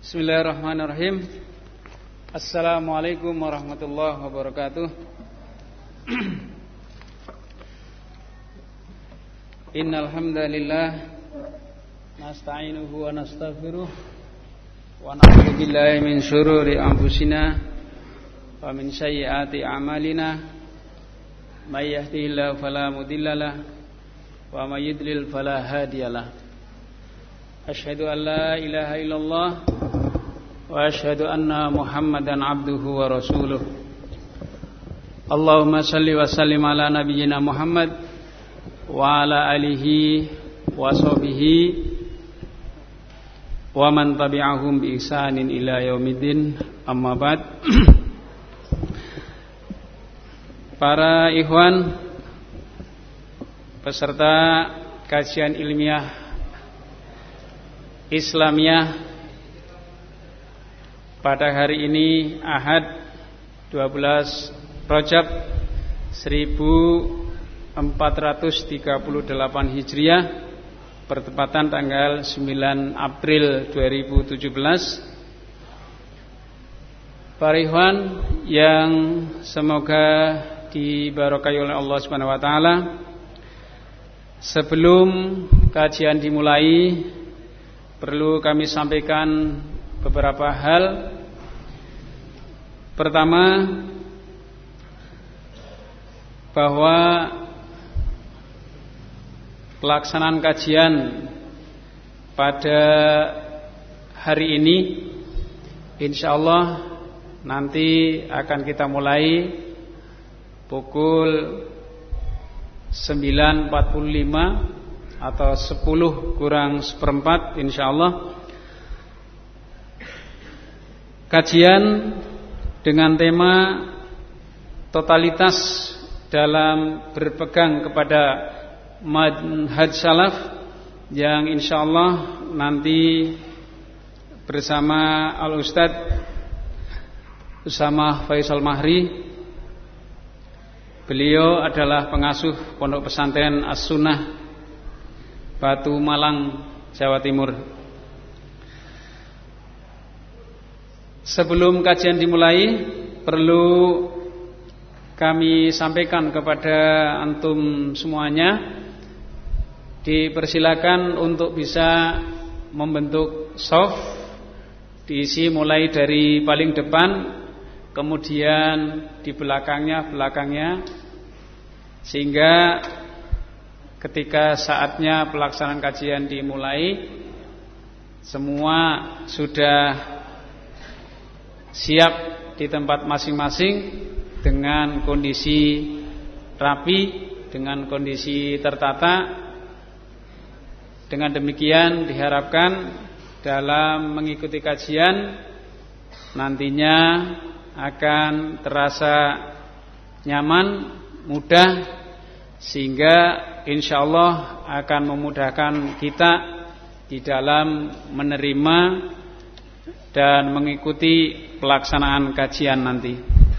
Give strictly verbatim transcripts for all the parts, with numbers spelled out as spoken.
Bismillahirrahmanirrahim. Assalamualaikum warahmatullahi wabarakatuh. Innal hamdalillah nasta'inuhu wa nastaghfiruh wa na'udzu billahi min syururi anfusina wa min sayyiati a'malina. May yahdihillahu fala mudhillalah wa may yudlil fala hadiyalah. Asyhadu an la ilaha illallah wa asyhadu anna Muhammadan abduhu wa rasuluh. Allahumma salli wa sallim ala nabiyyina Muhammad wa ala alihi wa sahbihi wa man tabi'ahum bi ihsanin ila yaumiddin. Amma ba'd. Para ikhwan peserta kajian ilmiah Islamiyah pada hari ini Ahad dua belas Rajab seribu empat ratus tiga puluh delapan Hijriah, bertepatan tanggal sembilan April dua ribu tujuh belas. Para ikhwan yang semoga diberkahi oleh Allah Subhanahu wa taala, sebelum kajian dimulai perlu kami sampaikan beberapa hal. Pertama, bahwa pelaksanaan kajian pada hari ini insyaallah nanti akan kita mulai pukul sembilan empat puluh lima atau sepuluh kurang seperempat insyaallah. Kajian dengan tema totalitas dalam berpegang kepada manhaj salaf, yang insyaallah nanti bersama Al-Ustadz Usama Faisal Mahri. Beliau adalah pengasuh Pondok Pesantren As-Sunnah Batu Malang, Jawa Timur. Sebelum kajian dimulai, perlu kami sampaikan kepada antum semuanya, dipersilakan untuk bisa membentuk shaf, diisi mulai dari paling depan, kemudian di belakangnya belakangnya, sehingga ketika saatnya pelaksanaan kajian dimulai, semua sudah siap di tempat masing-masing dengan kondisi rapi, dengan kondisi tertata. Dengan demikian diharapkan dalam mengikuti kajian nantinya akan terasa nyaman, mudah, sehingga insyaallah akan memudahkan kita di dalam menerima dan mengikuti pelaksanaan kajian nanti.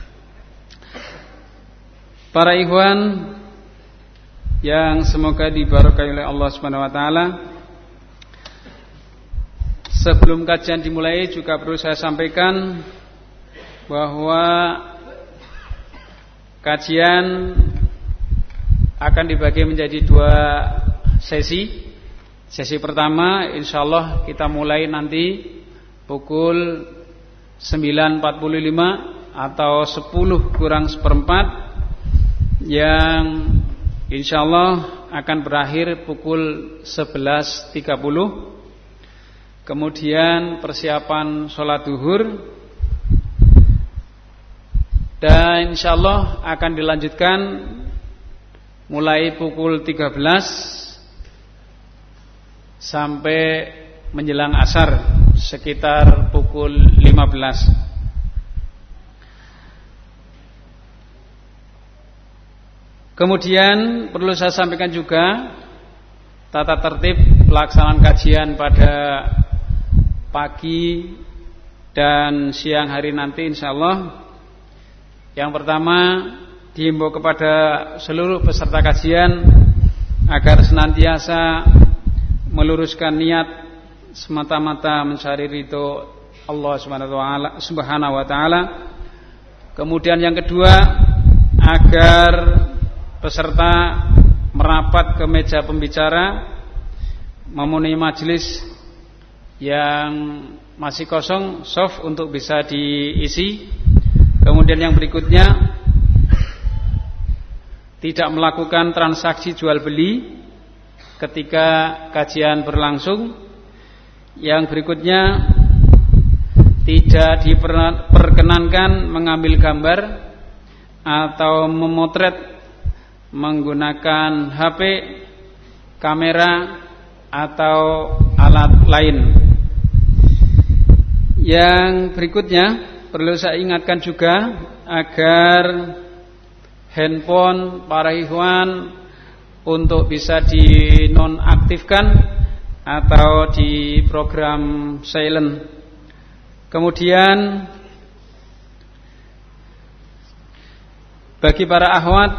Para ikhwan yang semoga diberkahi oleh Allah Subhanahu wa taala, sebelum kajian dimulai juga perlu saya sampaikan bahwa kajian akan dibagi menjadi dua sesi. Sesi pertama insyaallah kita mulai nanti pukul sembilan empat puluh lima atau sepuluh kurang seperempat, yang insyaallah akan berakhir pukul sebelas tiga puluh. Kemudian persiapan sholat duhur, dan insyaallah akan dilanjutkan mulai pukul tiga belas sampai menjelang asar sekitar pukul lima belas. Kemudian perlu saya sampaikan juga tata tertib pelaksanaan kajian pada pagi dan siang hari nanti insyaallah. Yang pertama, dihimbau kepada seluruh peserta kajian agar senantiasa meluruskan niat semata-mata mencari ridho Allah Subhanahu wa taala. Kemudian yang kedua, agar peserta merapat ke meja pembicara, memenuhi majelis yang masih kosong, soft untuk bisa diisi. Kemudian yang berikutnya, tidak melakukan transaksi jual beli ketika kajian berlangsung. Yang berikutnya, tidak diperkenankan mengambil gambar atau memotret menggunakan H P, kamera atau alat lain. Yang berikutnya, perlu saya ingatkan juga agar handphone para ikhwan untuk bisa dinonaktifkan atau di program silent. Kemudian bagi para akhwat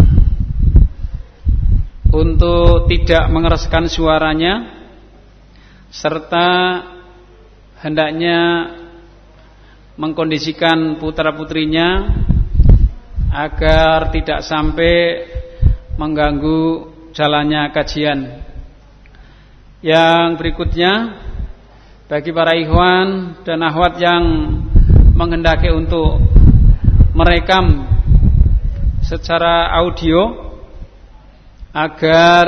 untuk tidak mengeraskan suaranya, serta hendaknya mengkondisikan putra-putrinya agar tidak sampai mengganggu jalannya kajian. Yang berikutnya, bagi para ikhwan dan akhwat yang menghendaki untuk merekam secara audio, agar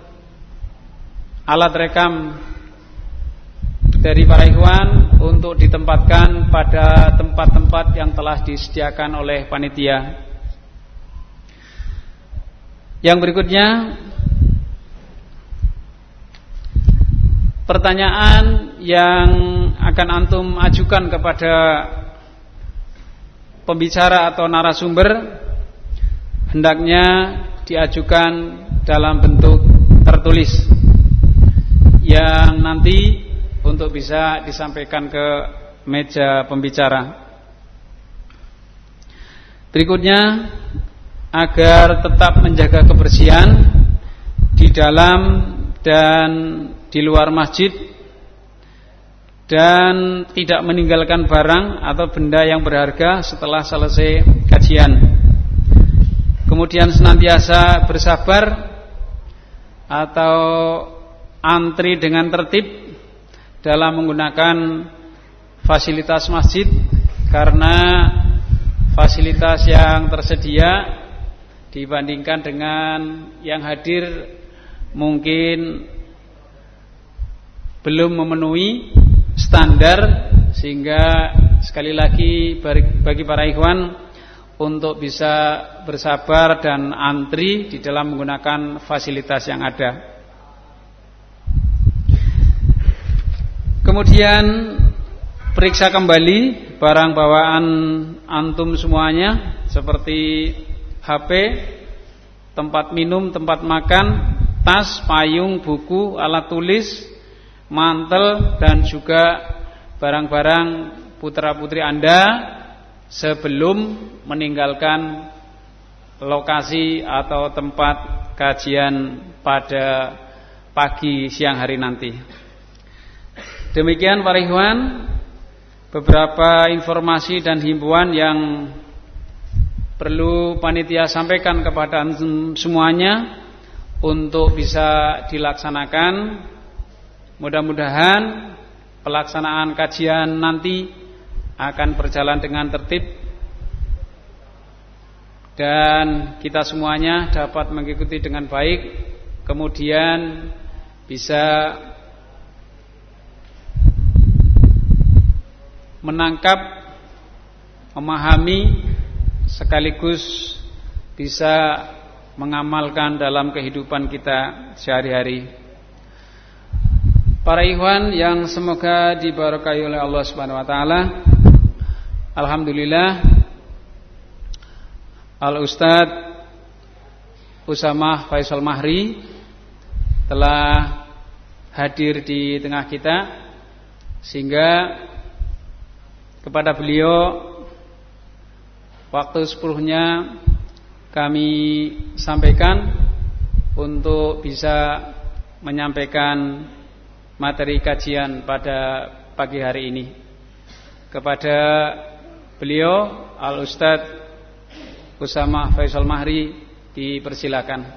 alat rekam dari para ikhwan untuk ditempatkan pada tempat-tempat yang telah disediakan oleh panitia. Yang berikutnya, pertanyaan yang akan antum ajukan kepada pembicara atau narasumber hendaknya diajukan dalam bentuk tertulis yang nanti untuk bisa disampaikan ke meja pembicara. Berikutnya, agar tetap menjaga kebersihan di dalam dan di luar masjid, dan tidak meninggalkan barang atau benda yang berharga setelah selesai kajian. Kemudian senantiasa bersabar atau antri dengan tertib dalam menggunakan fasilitas masjid, karena fasilitas yang tersedia dibandingkan dengan yang hadir mungkin belum memenuhi standar, sehingga sekali lagi bagi para ikhwan untuk bisa bersabar dan antri di dalam menggunakan fasilitas yang ada. Kemudian periksa kembali barang bawaan antum semuanya, seperti H P, tempat minum, tempat makan, tas, payung, buku, alat tulis, mantel, dan juga barang-barang putra-putri Anda sebelum meninggalkan lokasi atau tempat kajian pada pagi siang hari nanti. Demikian para ikhwan, beberapa informasi dan himbauan yang perlu panitia sampaikan kepada semuanya untuk bisa dilaksanakan. Mudah-mudahan pelaksanaan kajian nanti akan berjalan dengan tertib dan kita semuanya dapat mengikuti dengan baik, kemudian bisa menangkap, memahami, sekaligus bisa mengamalkan dalam kehidupan kita sehari-hari. Para ikhwan yang semoga diberkahi oleh Allah Subhanahu wa taala, alhamdulillah Al-Ustadz Usamah Faisal Mahri telah hadir di tengah kita, sehingga kepada beliau waktu sepenuhnya kami sampaikan untuk bisa menyampaikan materi kajian pada pagi hari ini. kepada beliau Al-Ustadz Usamah Faisal Mahri, dipersilakan.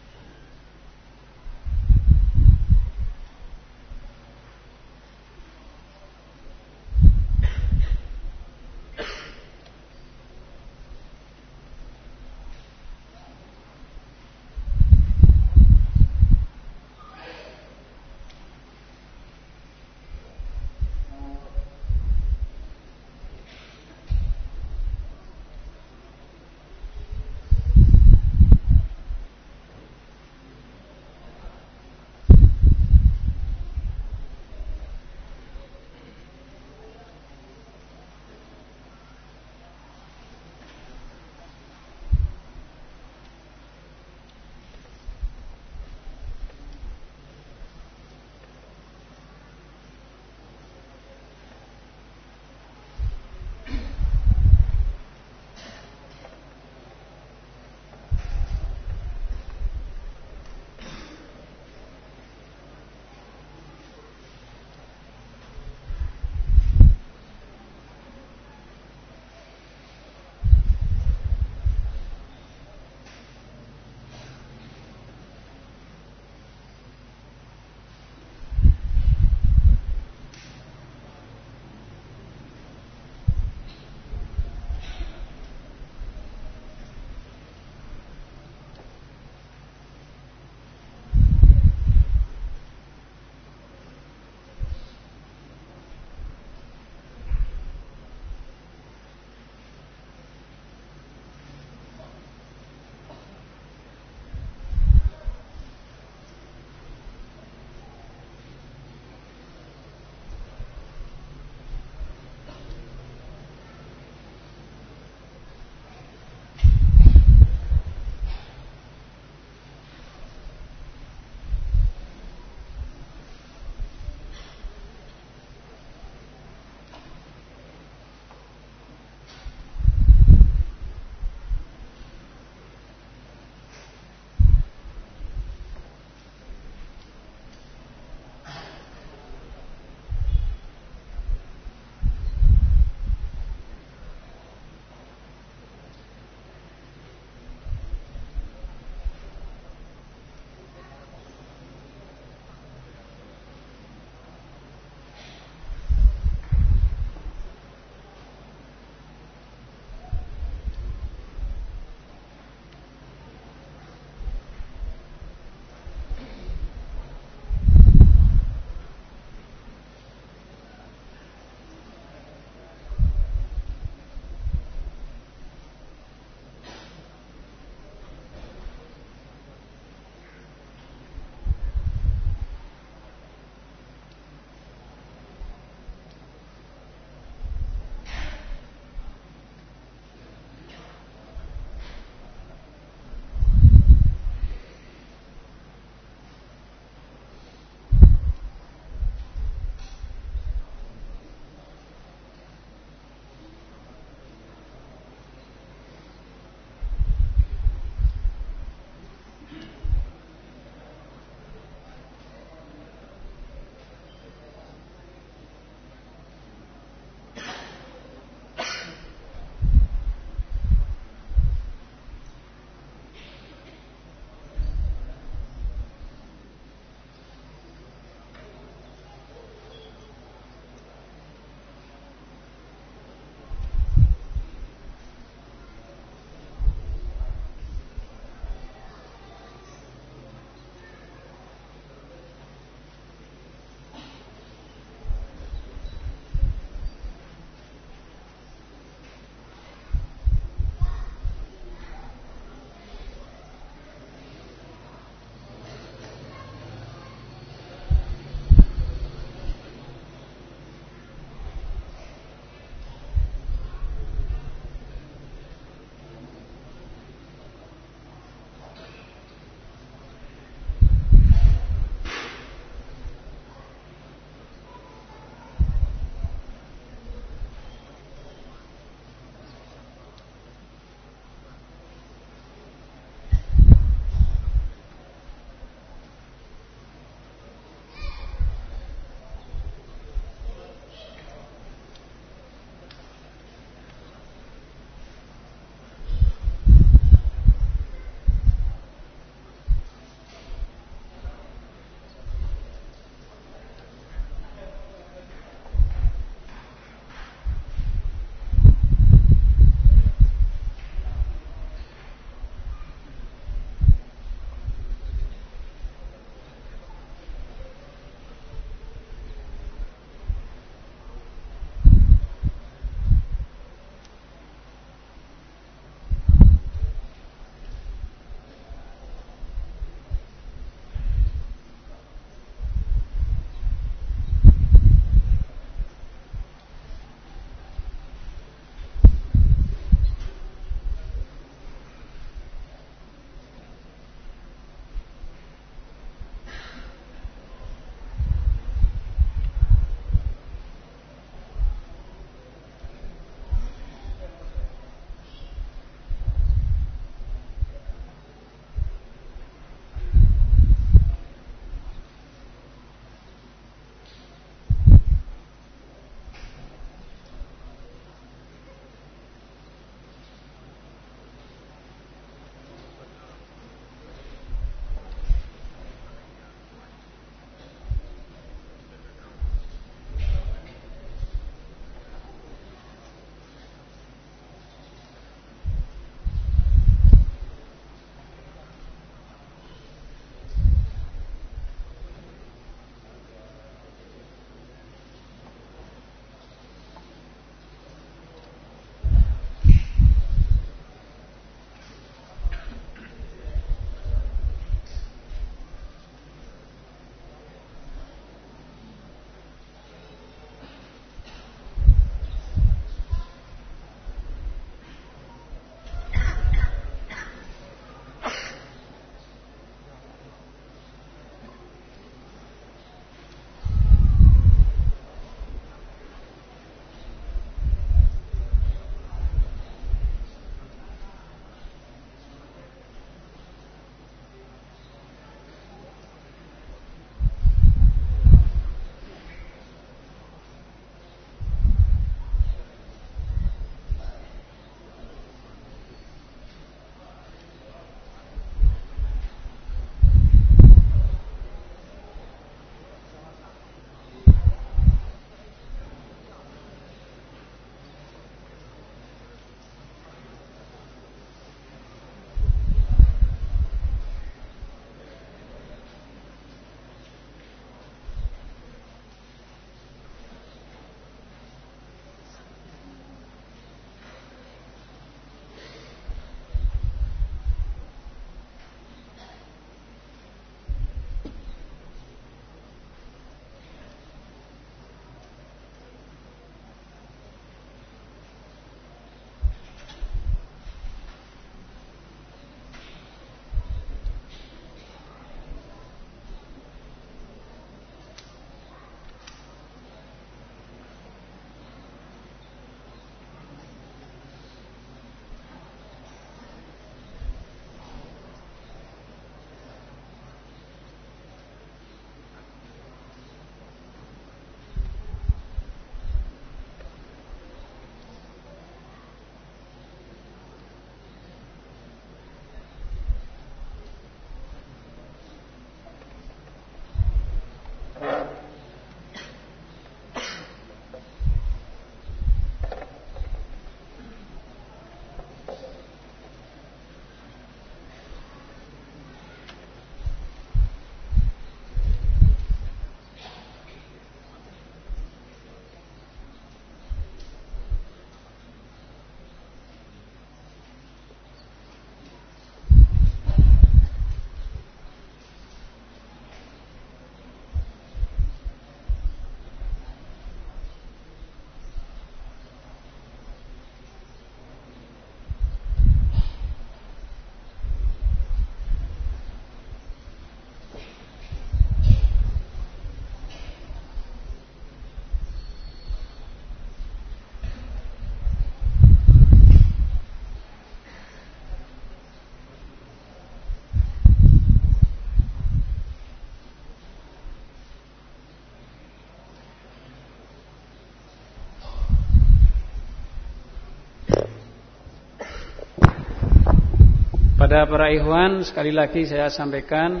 Kepada para ikhwan, sekali lagi saya sampaikan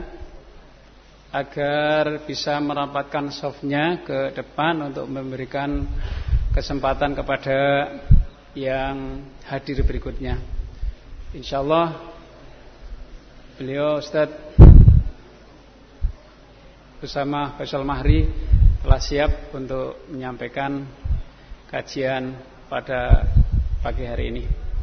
agar bisa merapatkan softnya ke depan untuk memberikan kesempatan kepada yang hadir berikutnya. Insyaallah beliau Ustaz bersama Faisal Mahri telah siap untuk menyampaikan kajian pada pagi hari ini.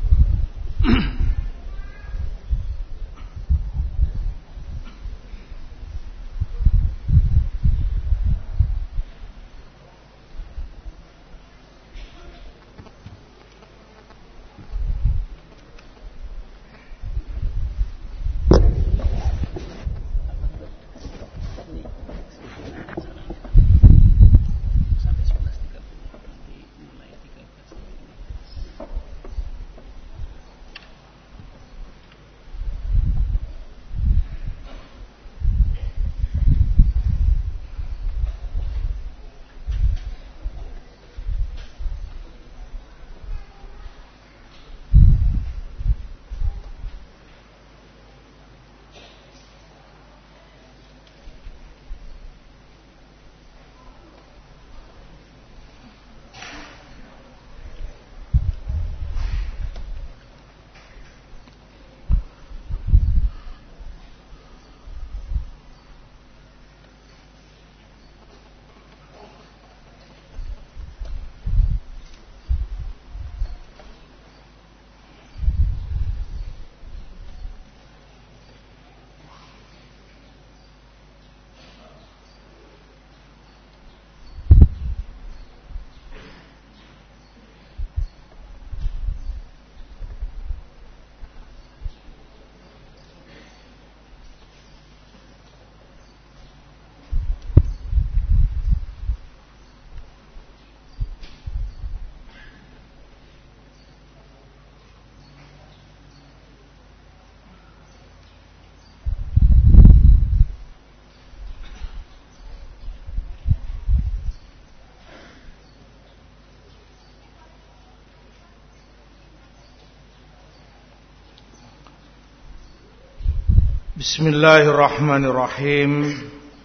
Bismillahirrahmanirrahim.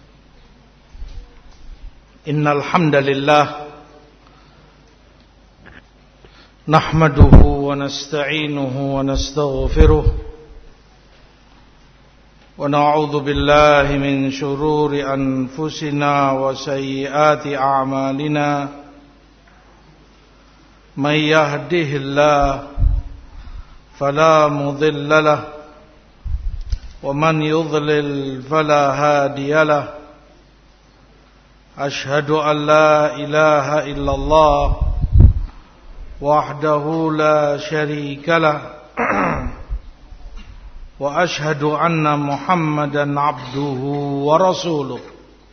Innal hamdalillah nahmaduhu wa nasta'inuhu wa nastaghfiruh wa na'udzu billahi min shururi anfusina wa sayyiati a'malina. May yahdihillahu fala mudilla lahu ومن يضلل فلا هادي له أشهد أن لا إله إلا الله وحده لا شريك له وأشهد أن محمدا عبده ورسوله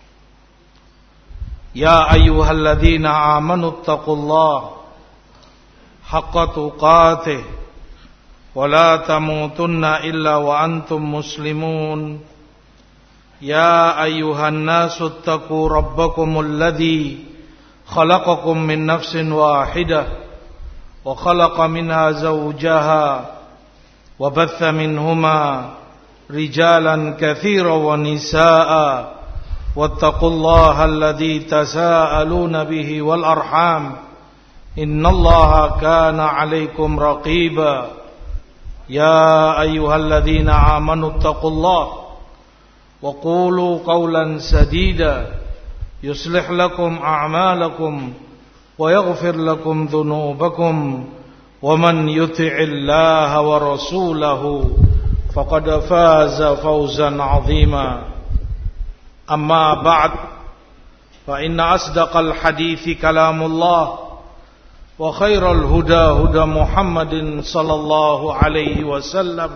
يا أيها الذين آمنوا اتقوا الله حق تقاته ولا تموتن إلا وأنتم مسلمون يا أيها الناس اتقوا ربكم الذي خلقكم من نفس واحدة وخلق منها زوجها وبث منهما رجالا كثيرا ونساء واتقوا الله الذي تساءلون به والأرحام إن الله كان عليكم رقيبا يا أيها الذين آمنوا اتقوا الله وقولوا قولا سديدا يصلح لكم أعمالكم ويغفر لكم ذنوبكم ومن يطع الله ورسوله فقد فاز فوزا عظيما أما بعد فإن أصدق الحديث كلام الله وخير الهدى هدى محمد صلى الله عليه وسلم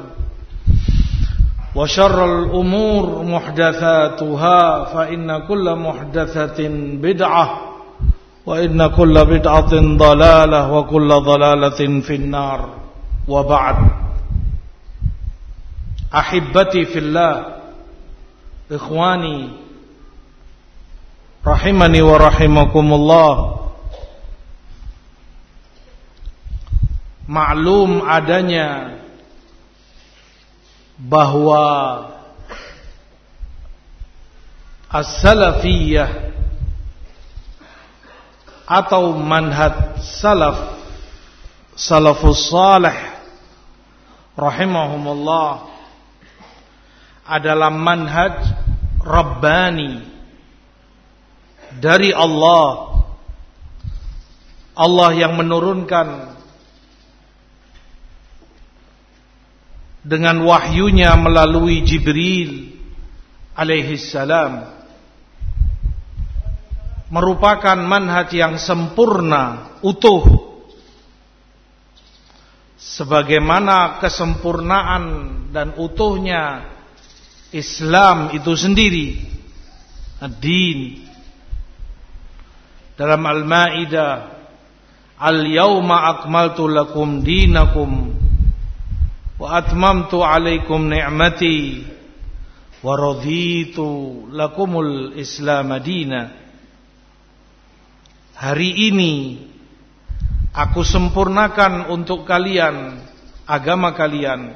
وشر الأمور محدثاتها فإن كل محدثة بدعة وإن كل بدعة ضلالة وكل ضلالة في النار وبعد أحبتي في الله إخواني رحمني ورحمكم الله. Maklum adanya bahwa as-salafiyah atau manhaj salaf salafus salih rahimahumullah adalah manhaj rabbani dari Allah. Allah yang menurunkan dengan wahyunya melalui Jibril alaihi salam, merupakan manhaj yang sempurna, utuh, sebagaimana kesempurnaan dan utuhnya Islam itu sendiri. Ad-din dalam Al-Maidah, al-yawma akmaltu lakum dinakum wa atmamtu alaikum ni'mati wa raditu lakumul Islam madina. Hari ini aku sempurnakan untuk kalian agama kalian.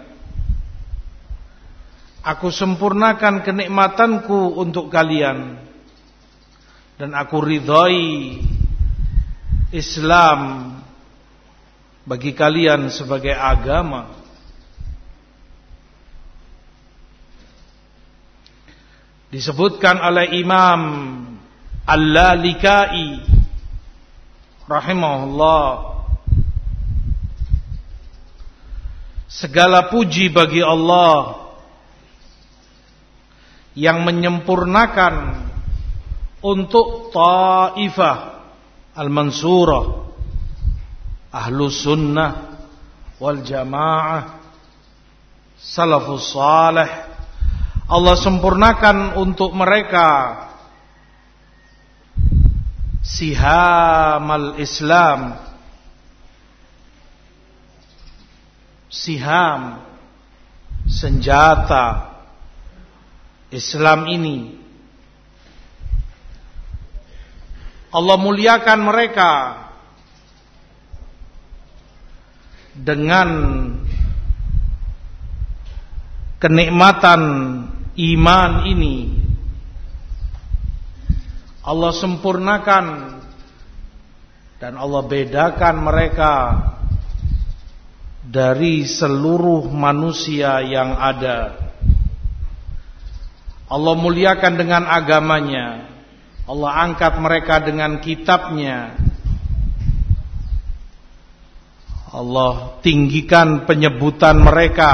Aku sempurnakan kenikmatanku untuk kalian, dan aku ridhai Islam bagi kalian sebagai agama. Disebutkan oleh Imam Al-Lalikai rahimahullah, segala puji bagi Allah yang menyempurnakan untuk Taifah Al-Mansurah, Ahlus Sunnah wal Jamaah, Salafus Salih. Allah sempurnakan untuk mereka sihamal Islam, siham, senjata Islam ini. Allah muliakan mereka dengan kenikmatan iman ini. Allah sempurnakan dan Allah bedakan mereka dari seluruh manusia yang ada. Allah muliakan dengan agamanya. Allah angkat mereka dengan kitabnya. Allah tinggikan penyebutan mereka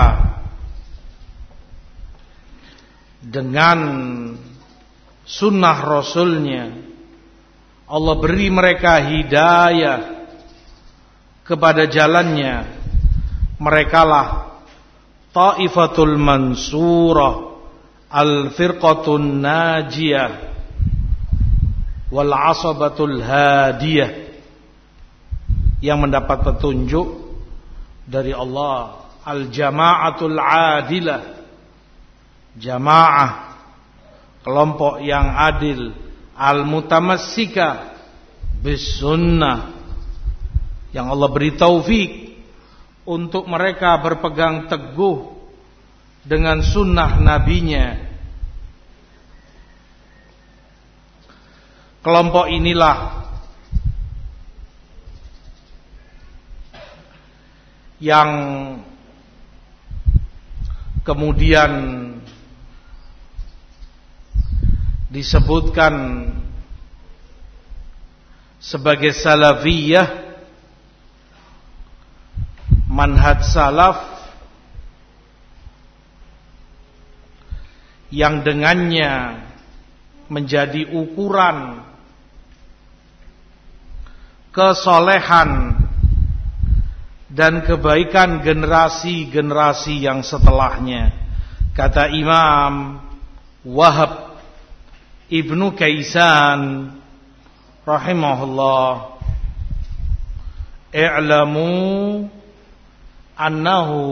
dengan sunnah Rasulnya. Allah beri mereka hidayah kepada jalannya. Merekalah Taifatul Mansurah, Al-Firqatun Najiyah, Wal Asabatul Hadiyah, yang mendapat petunjuk dari Allah. Al-Jama'atul Adilah, jamaah, kelompok yang adil. Al-Mutamassika bis Sunnah, yang Allah beri taufik untuk mereka berpegang teguh dengan sunnah nabinya. Kelompok inilah yang kemudian disebutkan sebagai salafiyah, manhaj salaf, yang dengannya menjadi ukuran kesolehan dan kebaikan generasi-generasi yang setelahnya. Kata Imam Wahab Ibnu Kaisan rahimahullah, i'lamu annahu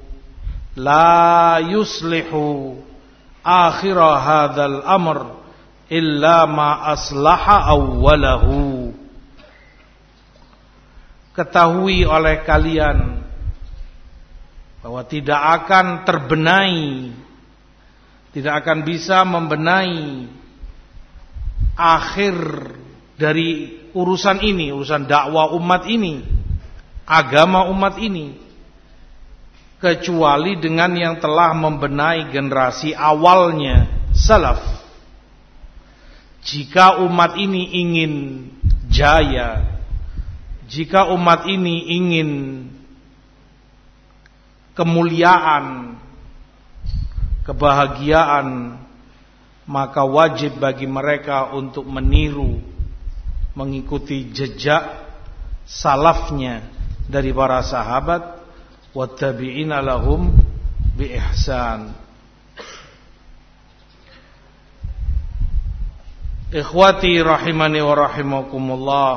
la yuslihu akhir hadzal amr illa ma aslaha awwalahu. Ketahui oleh kalian bahwa tidak akan terbenahi, tidak akan bisa membenahi akhir dari urusan ini, urusan dakwah umat ini, agama umat ini, kecuali dengan yang telah membenahi generasi awalnya, salaf. Jika umat ini ingin jaya, jika umat ini ingin kemuliaan, kebahagiaan, maka wajib bagi mereka untuk meniru, mengikuti jejak salafnya dari para sahabat, wattabi'ina lahum bi ihsan. Ikhwati rahimani wa rahimakumullah,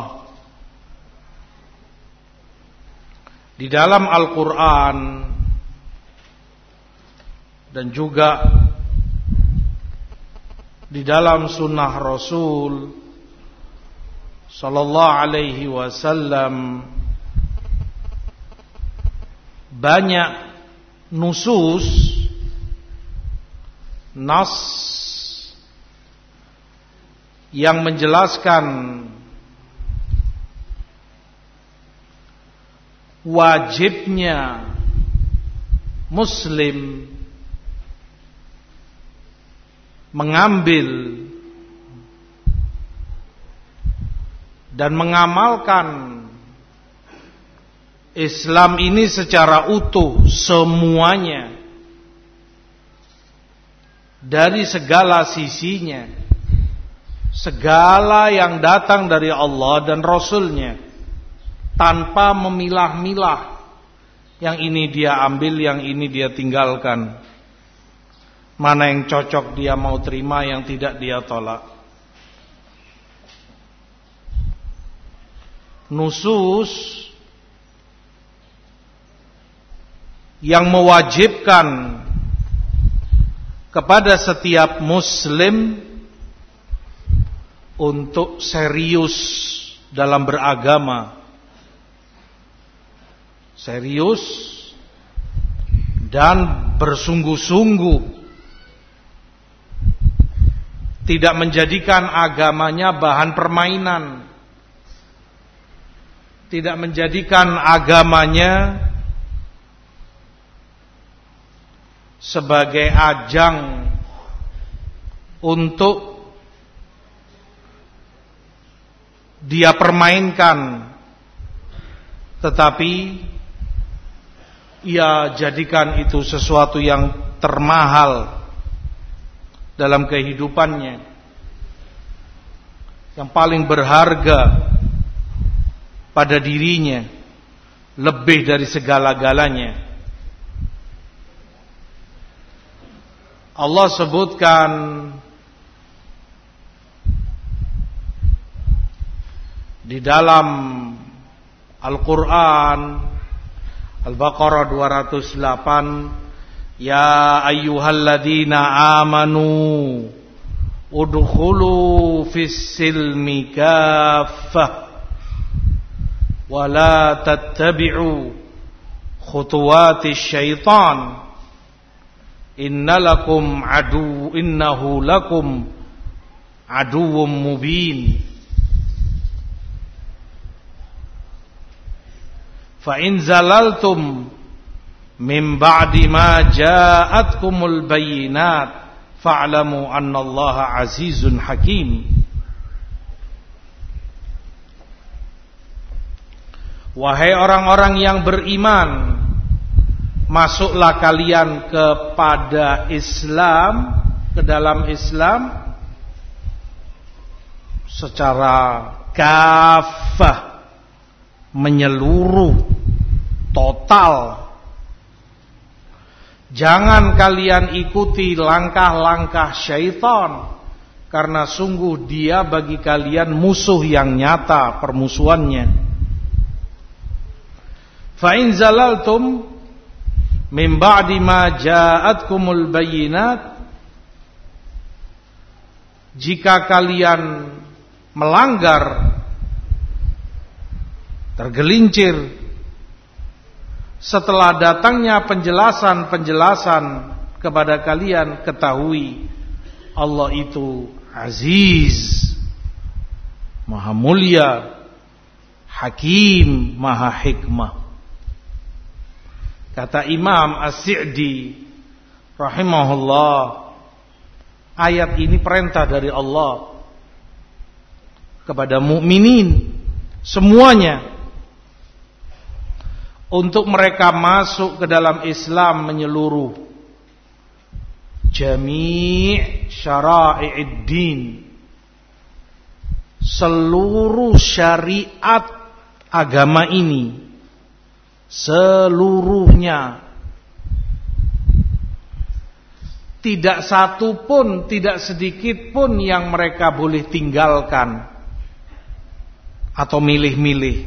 di dalam Al-Quran dan juga di dalam sunnah Rasul sallallahu alaihi wasallam banyak nusus, nas yang menjelaskan wajibnya Muslim mengambil dan mengamalkan Islam ini secara utuh semuanya, dari segala sisinya, segala yang datang dari Allah dan Rasulnya, tanpa memilah-milah, yang ini dia ambil, yang ini dia tinggalkan, mana yang cocok dia mau terima, yang tidak dia tolak. Nusus yang mewajibkan kepada setiap Muslim untuk serius dalam beragama, serius dan bersungguh-sungguh, tidak menjadikan agamanya bahan permainan, tidak menjadikan agamanya sebagai ajang untuk dia permainkan, tetapi ia jadikan itu sesuatu yang termahal dalam kehidupannya, yang paling berharga pada dirinya, lebih dari segala-galanya. Allah sebutkan di dalam Al-Quran, Al-Baqarah dua ratus delapan, ya ayyuhalladzina amanu udkhulu fis silmi kaffah wa la tattabi'u khutuwatis syaitan innalakum adu innahu lakum aduwwum mubin fa in zalaltum min ba'di ma ja'atkumul bayyinat fa'lamu annallaha azizun hakim. Wahai orang-orang yang beriman, masuklah kalian kepada Islam, ke dalam Islam secara kafah, menyeluruh, total. Jangan kalian ikuti langkah-langkah syaitan, karena sungguh dia bagi kalian musuh yang nyata permusuhannya. Fa in zalaltum min ba'di ma ja'atkumul bayyinat, jika kalian melanggar, tergelincir setelah datangnya penjelasan-penjelasan kepada kalian, ketahui Allah itu Aziz, Maha Mulia, Hakim, Maha Hikmah. Kata Imam As-Sa'di rahimahullah, ayat ini perintah dari Allah kepada mukminin semuanya untuk mereka masuk ke dalam Islam menyeluruh. Jami' syara'i'id din, seluruh syariat agama ini, seluruhnya. Tidak satu pun, tidak sedikit pun yang mereka boleh tinggalkan atau milih-milih,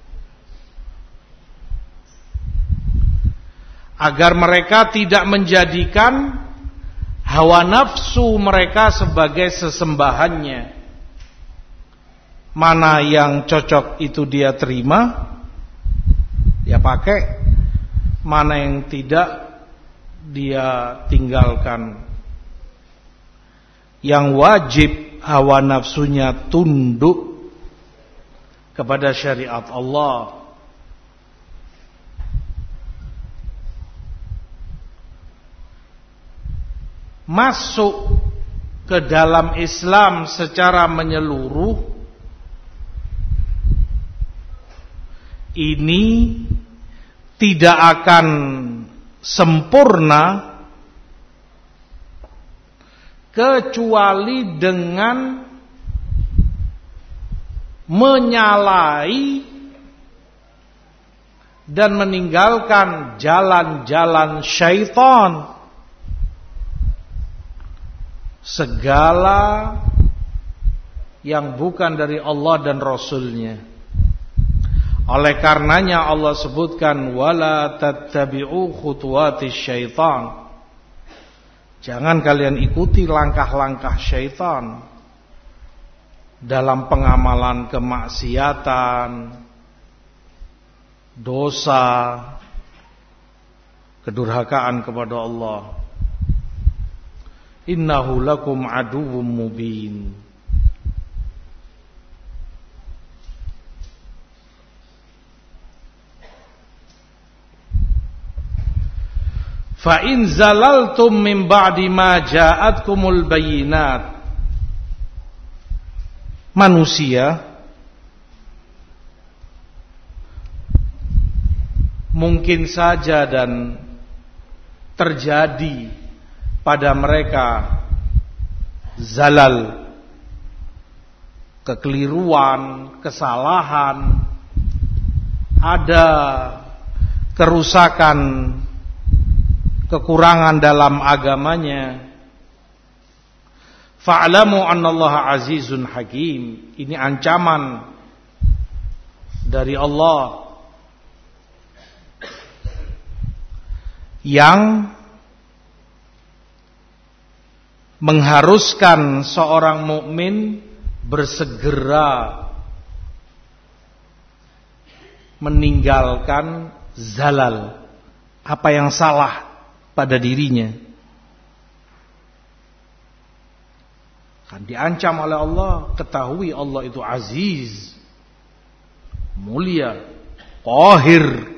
agar mereka tidak menjadikan hawa nafsu mereka sebagai sesembahannya. Mana yang cocok itu dia terima, dia pakai. Mana yang tidak, dia tinggalkan. Yang wajib hawa nafsunya tunduk kepada syariat Allah. Masuk ke dalam Islam secara menyeluruh ini tidak akan sempurna kecuali dengan menyalahi dan meninggalkan jalan-jalan syaitan, segala yang bukan dari Allah dan Rasulnya. Oleh karenanya Allah sebutkan wala tattabi'u khutuwatis syaitan. Jangan kalian ikuti langkah-langkah syaitan dalam pengamalan kemaksiatan, dosa, kedurhakaan kepada Allah. Innahu lakum aduwwum mubin. Fa in zalaltum min ba'di ma ja'atkumul bayyinat. Manusia mungkin saja dan terjadi pada mereka zalal, kekeliruan, kesalahan, ada kerusakan, kekurangan dalam agamanya. Fa'lamu annallaha azizun hakim. Ini ancaman dari Allah yang mengharuskan seorang mukmin bersegera meninggalkan zalal, apa yang salah pada dirinya. Kan diancam oleh Allah. Ketahui Allah itu aziz, mulia, qahir,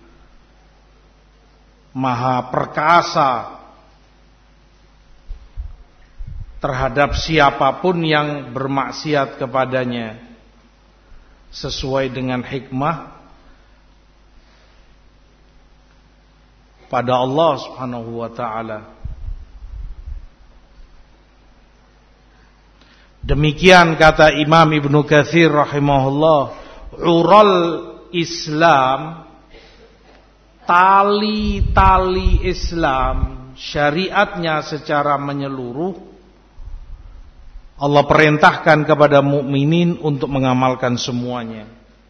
maha perkasa terhadap siapapun yang bermaksiat kepadanya sesuai dengan hikmah pada Allah Subhanahu wa ta'ala. Demikian kata Imam Ibnu Katsir rahimahullah, ural Islam, tali-tali Islam, syariatnya secara menyeluruh, Allah perintahkan kepada mukminin untuk mengamalkan semuanya.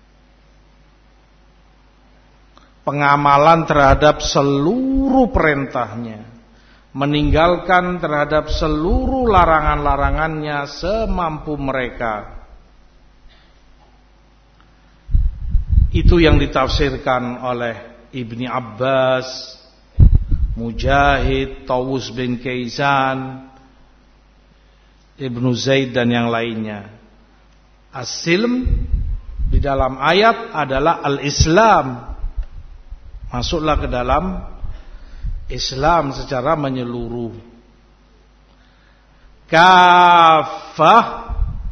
Pengamalan terhadap seluruh perintahnya, meninggalkan terhadap seluruh larangan-larangannya semampu mereka. Itu yang ditafsirkan oleh Ibni Abbas, Mujahid, Tawus bin Kaisan, Ibnu Zaid dan yang lainnya. As-silm di dalam ayat adalah al-Islam. Masuklah ke dalam Islam secara menyeluruh. Kafah,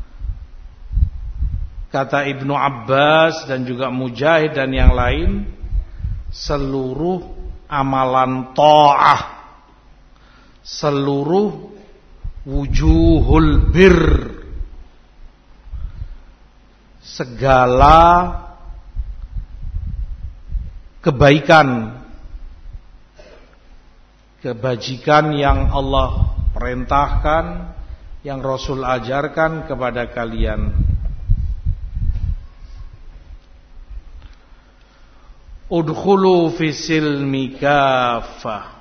kata Ibnu Abbas dan juga Mujahid dan yang lain, seluruh amalan ta'ah, seluruh wujuhul bir, segala kebaikan, kebajikan yang Allah perintahkan, yang Rasul ajarkan kepada kalian. Udkhulu fi silmi kaffah.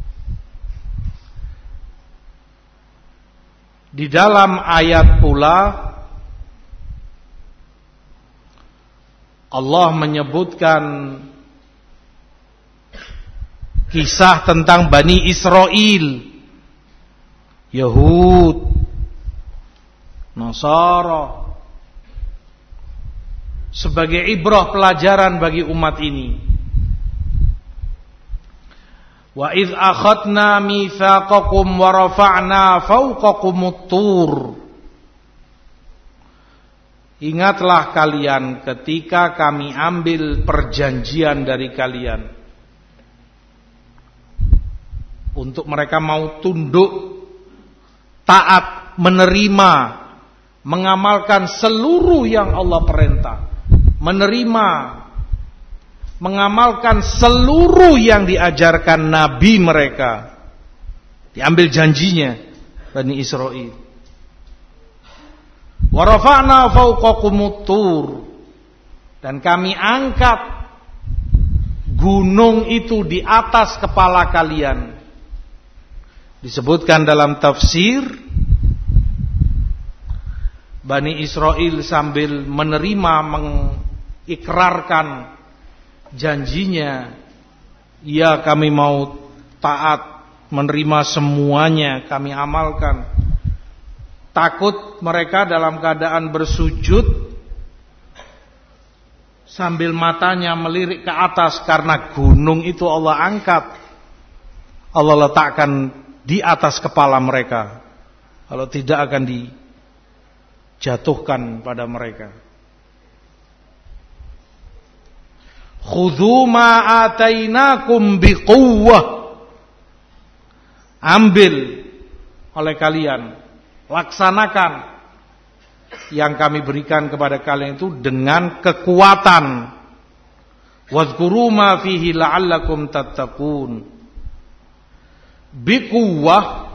Di dalam ayat pula Allah menyebutkan kisah tentang Bani Israel, Yahud, Nasara, sebagai ibrah pelajaran bagi umat ini. Wa idz akhadna mitsaqakum wa rafa'na fawqakumut tur. Ingatlah kalian ketika kami ambil perjanjian dari kalian untuk mereka mau tunduk, taat, menerima, mengamalkan seluruh yang Allah perintah, menerima, mengamalkan seluruh yang diajarkan Nabi mereka. Diambil janjinya Bani Israel. Wa rafa'na fawqakumut tur, dan kami angkat gunung itu di atas kepala kalian. Disebutkan dalam tafsir, Bani Israel sambil menerima, mengikrarkan janjinya, ya kami mau taat, menerima semuanya, kami amalkan. Takut mereka dalam keadaan bersujud sambil matanya melirik ke atas, karena gunung itu Allah angkat, Allah letakkan di atas kepala mereka. Kalau tidak akan dijatuhkan pada mereka. Khudhu ma atainakum biquwwah. Ambil oleh kalian, laksanakan yang kami berikan kepada kalian itu dengan kekuatan. Wadhkuru ma fihi la'allakum tattaqun. Biquwwah,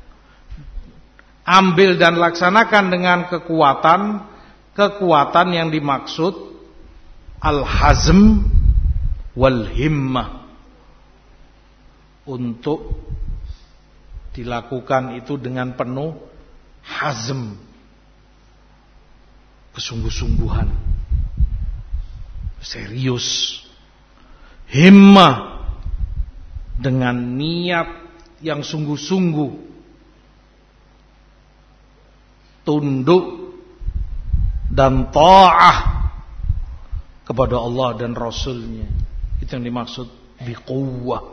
ambil dan laksanakan dengan kekuatan. Kekuatan yang dimaksud al-hazm wal himmah, untuk dilakukan itu dengan penuh hazm, kesungguh-sungguhan, serius. Himmah, dengan niat yang sungguh-sungguh, tunduk dan ta'ah kepada Allah dan Rasulnya. Itu yang dimaksud biquwwah.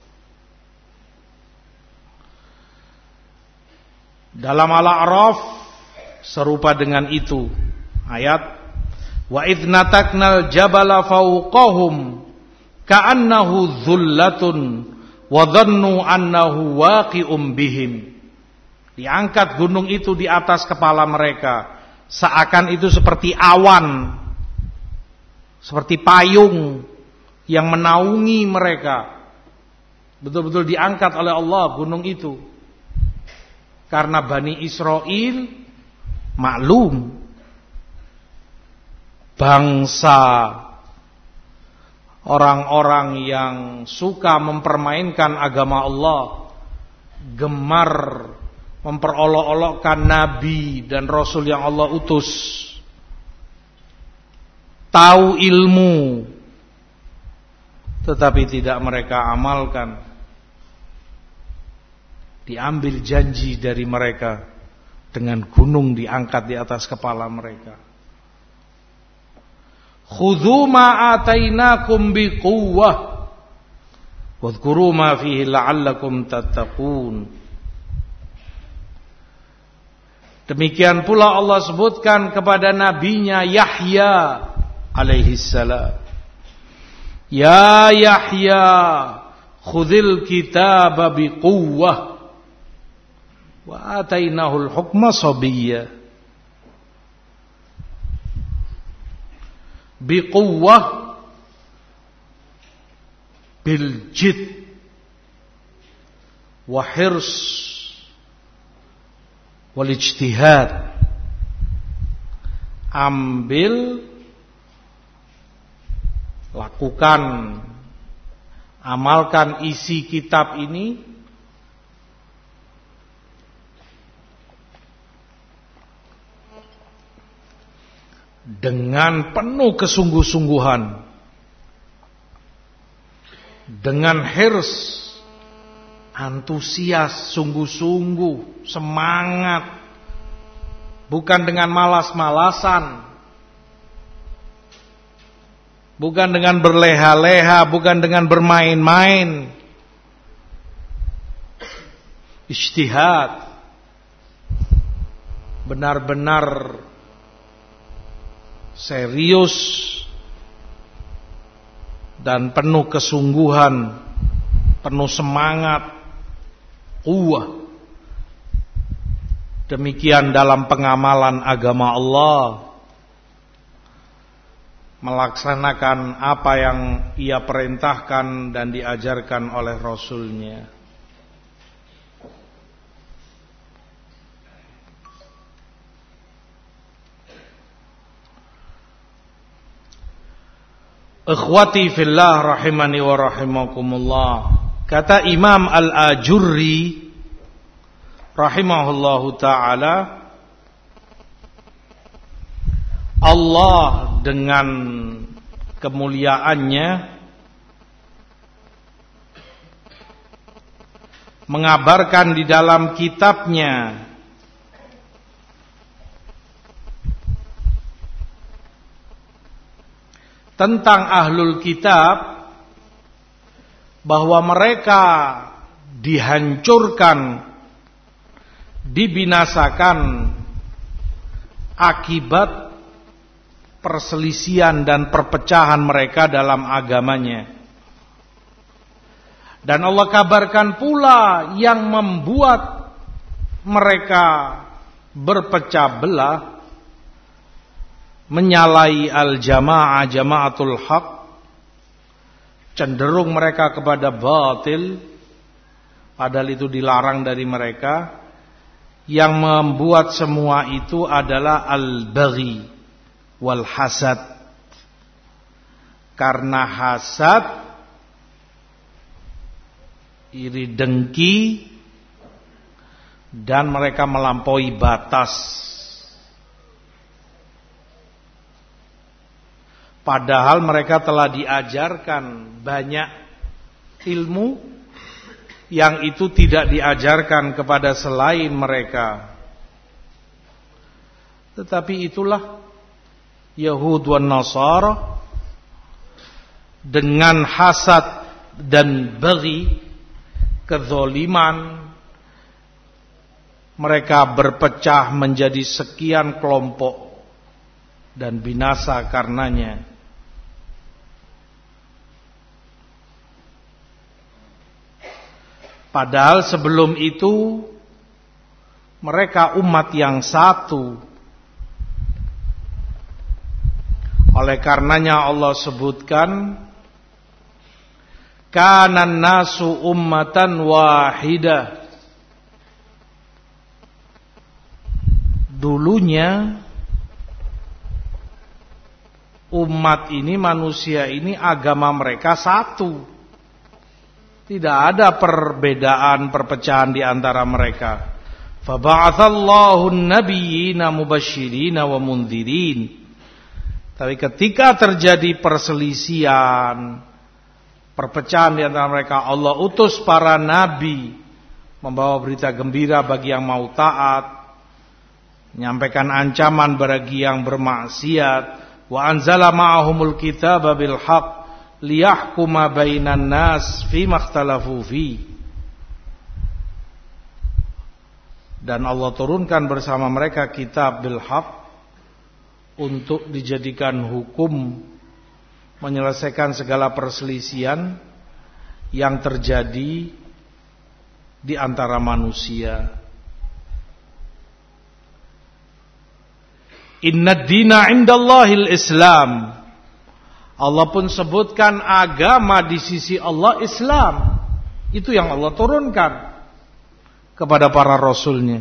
Dalam Al-A'raf serupa dengan itu ayat, wa idz nataknal jabala fawqahum ka'annahu dhullatun wa dhannu annahu waqi'um bihim. Diangkat gunung itu di atas kepala mereka, seakan itu seperti awan, seperti payung yang menaungi mereka. Betul-betul diangkat oleh Allah gunung itu. Karena Bani Israel maklum, bangsa orang-orang yang suka mempermainkan agama Allah, gemar memperolok-olokkan Nabi dan Rasul yang Allah utus, tahu ilmu, tetapi tidak mereka amalkan. Diambil janji dari mereka dengan gunung diangkat di atas kepala mereka. Khudhu ma atainakum biquwwah wadhkuru ma fihi la'allakum tattaqun. Demikian pula Allah sebutkan kepada nabinya Yahya alaihi salam, ya Yahya khudhil kitaba biquwwah wa atainahul hukma sabiyya. Biquwwah bil jid wa hirs wal ijtihad. Ambil, lakukan, amalkan isi kitab ini dengan penuh kesungguh-sungguhan, dengan hirs, antusias, sungguh-sungguh, semangat, bukan dengan malas-malasan, bukan dengan berleha-leha, bukan dengan bermain-main. Ijtihad, benar-benar serius dan penuh kesungguhan, penuh semangat, quwwah. Demikian dalam pengamalan agama Allah, melaksanakan apa yang Ia perintahkan dan diajarkan oleh Rasul-Nya. Ikhwati fillah rahimani wa rahimakumullah. Kata Imam Al-Ajurri rahimahullahu ta'ala, Allah dengan kemuliaannya mengabarkan di dalam kitabnya tentang ahlul kitab, bahwa mereka dihancurkan, dibinasakan akibat perselisihan dan perpecahan mereka dalam agamanya. Dan Allah kabarkan pula yang membuat mereka berpecah belah, menyalahi al-jamaah, jamaatul haq, cenderung mereka kepada batil, padahal itu dilarang dari mereka. Yang membuat semua itu adalah al-baghi wal hasad. Karena hasad, iri dengki, dan mereka melampaui batas. Padahal mereka telah diajarkan banyak ilmu yang itu tidak diajarkan kepada selain mereka. Tetapi itulah Yahud wan Nasara dengan hasad dan baghi, kezaliman, mereka berpecah menjadi sekian kelompok dan binasa karenanya. Padahal sebelum itu mereka umat yang satu. Oleh karenanya Allah sebutkan, kanan nasu ummatan wahidah. Dulunya umat ini, manusia ini, agama mereka satu. Tidak ada perbedaan, perpecahan di antara mereka. Faba'athallahu an-nabiyyina mubasysyirina wa mundhirin. Tapi ketika terjadi perselisihan, perpecahan di antara mereka. Allah utus para nabi membawa berita gembira bagi yang mau taat, menyampaikan ancaman bagi yang bermaksiat. Wa anzala ma'ahumul kitaba bil haqq liyahkuma bainan nas fima ikhtalafu fi. Dan Allah turunkan bersama mereka kitab bil haqq untuk dijadikan hukum, menyelesaikan segala perselisihan yang terjadi di antara manusia. Inna dina indallahil Islam. Allah pun sebutkan agama di sisi Allah Islam. Itu yang Allah turunkan kepada para rasulnya,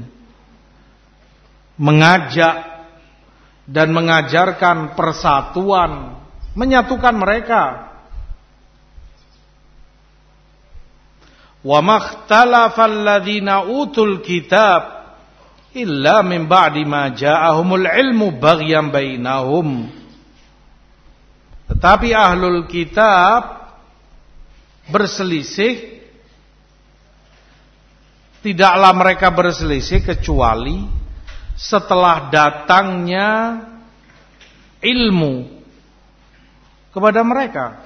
mengajak dan mengajarkan persatuan, menyatukan mereka. Wa makhtalafal ladzina utul kitab illa min ba'di ma ja'ahumul ilmu baghyan bainahum. Tetapi ahlul kitab berselisih, tidaklah mereka berselisih kecuali setelah datangnya ilmu kepada mereka.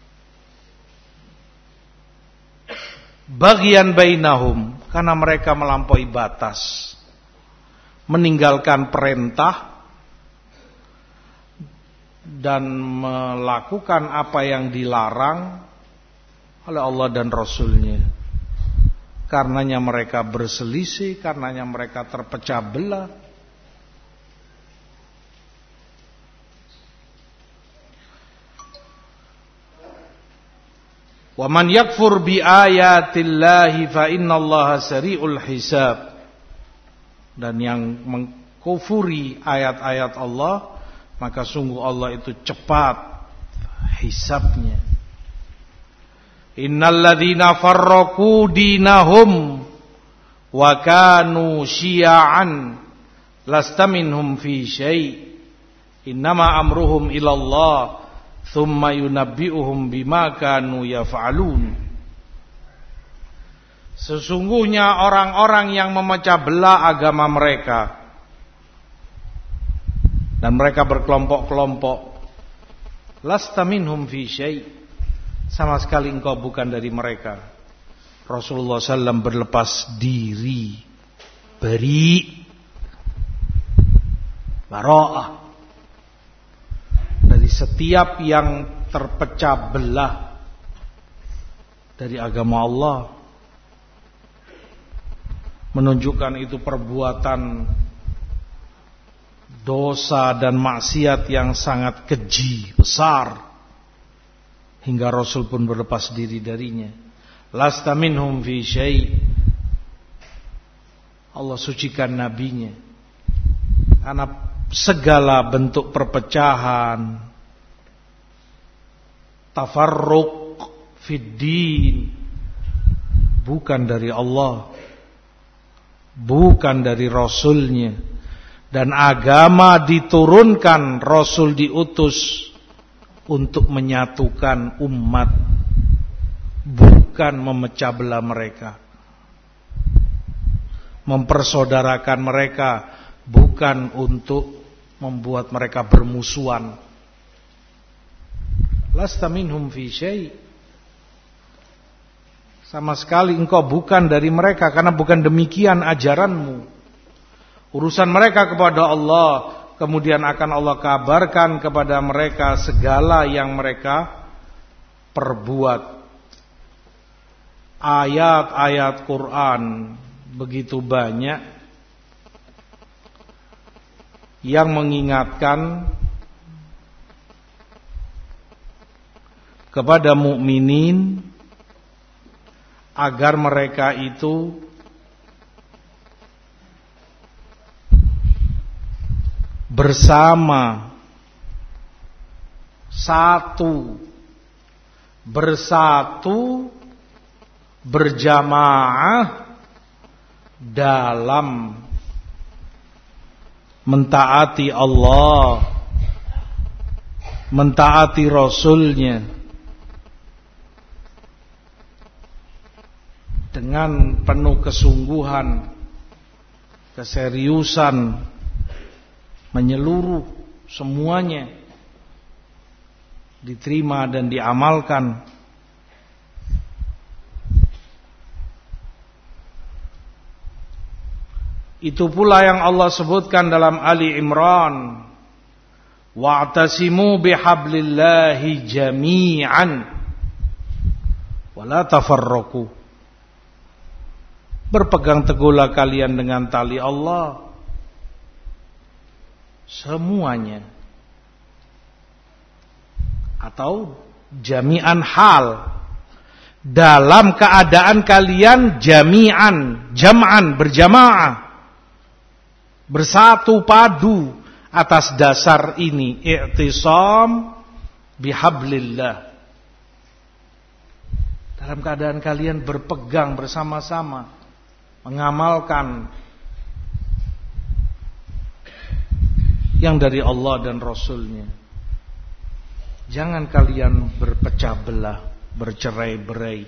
Bagian bainahum, karena mereka melampaui batas, meninggalkan perintah dan melakukan apa yang dilarang oleh Allah dan Rasulnya. Karenanya mereka berselisih, karenanya mereka terpecah belah. Wa man yakfur bi ayatillahi fa innallaha sari'ul hisab. Dan yang mengkufuri ayat-ayat Allah, maka sungguh Allah itu cepat hisabnya. Innal ladzina farraqu dinahum wa kanu syi'an lasta minhum fi syai' innama amruhum ila Allah thumma yunabbi'uhum bima kanu yaf'alun. Sesungguhnya orang-orang yang memecah belah agama mereka dan mereka berkelompok-kelompok, lasta minhum fi syai', sama sekali engkau bukan dari mereka. Rasulullah sallallahu alaihi wasallam berlepas diri, beri, bara'ah dari setiap yang terpecah belah dari agama Allah. Menunjukkan itu perbuatan dosa dan maksiat yang sangat keji, besar, hingga Rasul pun berlepas diri darinya. Lasta minhum fi syai'. Allah sucikan nabinya karena segala bentuk perpecahan, tafarruq fid din, bukan dari Allah, bukan dari Rasulnya. Dan agama diturunkan, Rasul diutus untuk menyatukan umat, bukan memecah belah mereka, mempersaudarakan mereka, bukan untuk membuat mereka bermusuhan. Lasta minhum fi syai'. Sama sekali engkau bukan dari mereka, karena bukan demikian ajaranmu. Urusan mereka kepada Allah, kemudian akan Allah kabarkan kepada mereka segala yang mereka perbuat. Ayat-ayat Quran begitu banyak yang mengingatkan kepada mukminin agar mereka itu bersama, satu, bersatu, berjamaah dalam mentaati Allah, mentaati Rasulnya, dengan penuh kesungguhan, keseriusan, menyeluruh semuanya diterima dan diamalkan. Itu pula yang Allah sebutkan dalam Ali Imran, wa'tasimu bihablillahi jami'an wa la tafarraqu. Berpegang teguhlah kalian dengan tali Allah semuanya, atau jami'an hal, dalam keadaan kalian jami'an, jam'an, berjamaah, bersatu padu atas dasar ini, i'tisam bihablillah. Dalam keadaan kalian berpegang bersama-sama, mengamalkan yang dari Allah dan Rasulnya. Jangan kalian berpecah belah, bercerai-berai.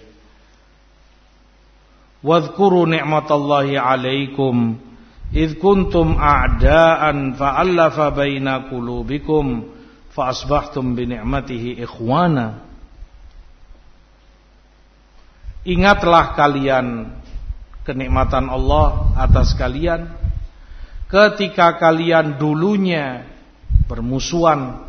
Wadhkuru ni'matallahi alaikum idh kuntum a'da'an fa'allafa baina qulubikum fa asbahtum bi ni'matihi ikhwana. Ingatlah kalian kenikmatan Allah atas kalian ketika kalian dulunya bermusuhan.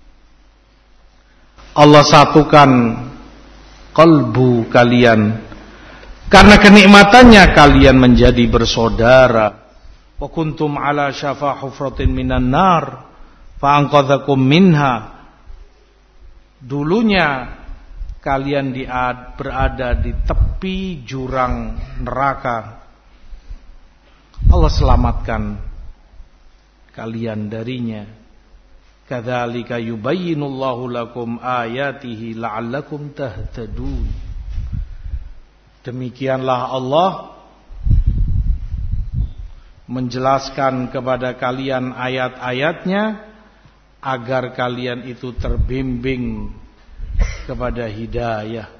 Allah satukan kalbu kalian, karena kenikmatannya kalian menjadi bersaudara. Wa kuntum ala syafa hufratin minan nar fa anqadhakum minha. Dulunya kalian berada di tepi jurang neraka, Allah selamatkan kalian darinya. Kadzalika yubayyinullahu lakum ayatihi la'allakum tahtadun. Demikianlah Allah menjelaskan kepada kalian ayat-ayatnya agar kalian itu terbimbing kepada hidayah.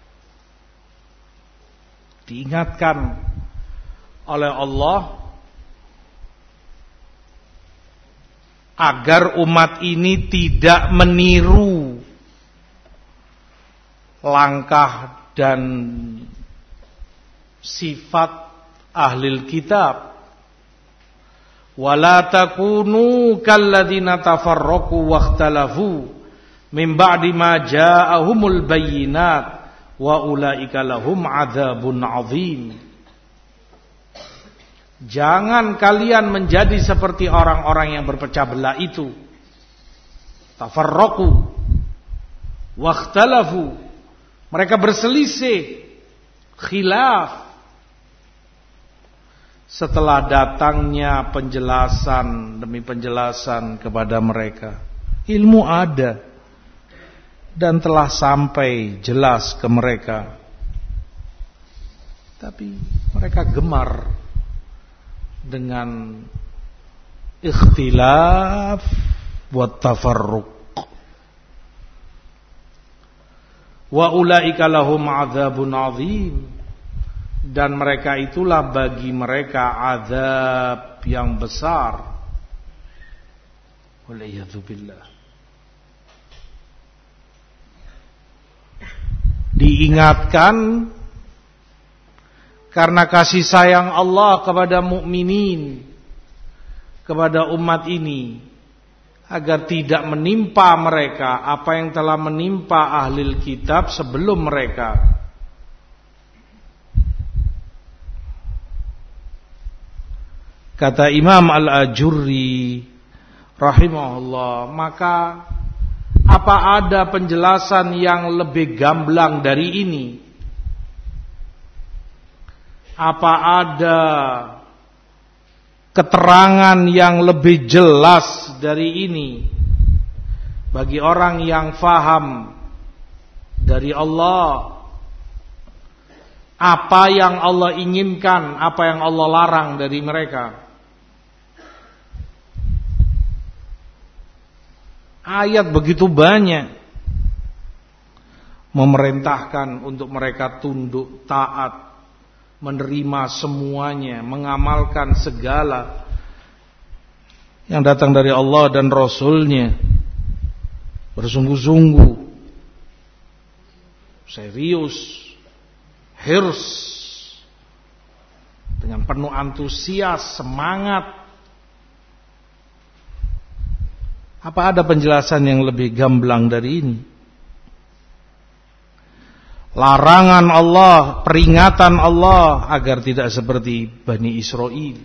Diingatkan oleh Allah agar umat ini tidak meniru langkah dan sifat ahlil kitab. Wala takunu kalladzina tafarraqu wakhtalafu min ba'di ma ja'ahumul bayyinat wa ulaika lahum adzabun 'adzim. Jangan kalian menjadi seperti orang-orang yang berpecah belah itu. Tafarraqu wakhtalafu, mereka berselisih, khilaf, setelah datangnya penjelasan demi penjelasan kepada mereka. Ilmu ada dan telah sampai jelas ke mereka, tapi mereka gemar dengan ikhtilaf wa tafarruq. Wa ulaika lahum adzabun 'adzim, dan mereka itulah bagi mereka azab yang besar. Waliyadzubillah. Diingatkan karena kasih sayang Allah kepada mukminin, kepada umat ini, agar tidak menimpa mereka apa yang telah menimpa ahlil kitab sebelum mereka. Kata Imam Al-Ajurri rahimahullah, maka apa ada penjelasan yang lebih gamblang dari ini? Apa ada keterangan yang lebih jelas dari ini bagi orang yang faham dari Allah? Apa yang Allah inginkan, apa yang Allah larang dari mereka? Ayat begitu banyak memerintahkan untuk mereka tunduk taat menerima semuanya, mengamalkan segala yang datang dari Allah dan Rasul-Nya, bersungguh-sungguh, serius, hirs, dengan penuh antusias, semangat. Apa ada penjelasan yang lebih gamblang dari ini? Larangan Allah, peringatan Allah agar tidak seperti Bani Israel.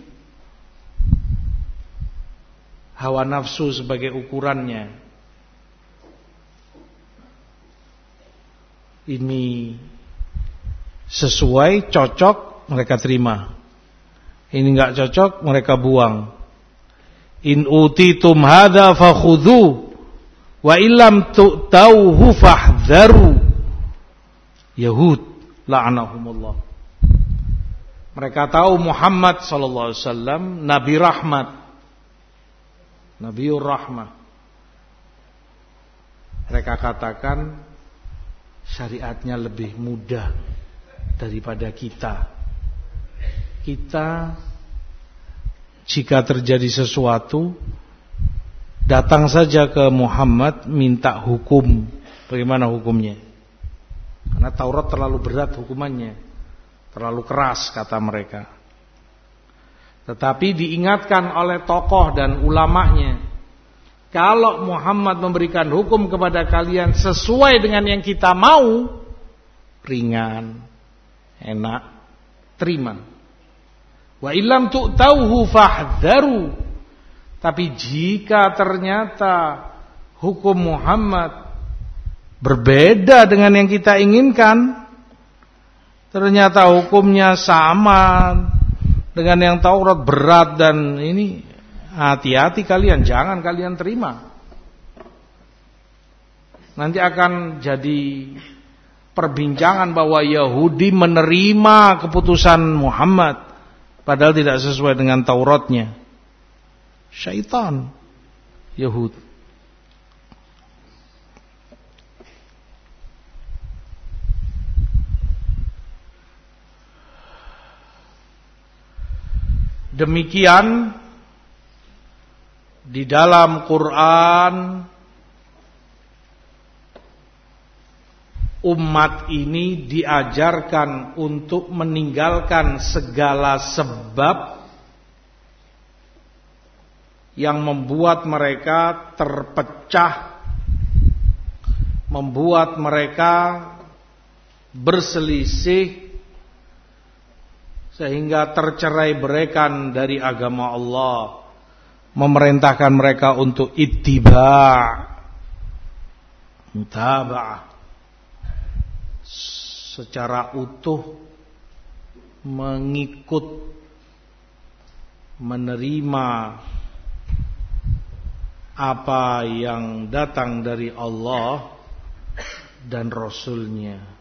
Hawa nafsu sebagai ukurannya. Ini sesuai, cocok, mereka terima. Ini enggak cocok, mereka buang. In utitum hadza fakhudhu wa illam tu'tauhu fahdharu. Yahud la'anahumullah. Mereka tahu Muhammad sallallahu alaihi wasallam nabi rahmat, nabiur rahmah. Mereka katakan syariatnya lebih mudah daripada kita. Kita jika terjadi sesuatu datang saja ke Muhammad minta hukum. Bagaimana hukumnya? Karena Taurat terlalu berat hukumannya, terlalu keras kata mereka. Tetapi diingatkan oleh tokoh dan ulamanya, kalau Muhammad memberikan hukum kepada kalian sesuai dengan yang kita mau, ringan, enak, terima. Wa illam tu'tauhu fahdharu. Tapi jika ternyata hukum Muhammad berbeda dengan yang kita inginkan, ternyata hukumnya sama dengan yang Taurat, berat dan ini, hati-hati kalian, jangan kalian terima. Nanti akan jadi perbincangan bahwa Yahudi menerima keputusan Muhammad padahal tidak sesuai dengan Tauratnya. Syaitan Yahud. Demikian di dalam Quran umat ini diajarkan untuk meninggalkan segala sebab yang membuat mereka terpecah, membuat mereka berselisih sehingga tercerai-beraikan dari agama Allah, memerintahkan mereka untuk ittiba', mutaba'ah, secara utuh mengikut, menerima apa yang datang dari Allah dan Rasul-Nya.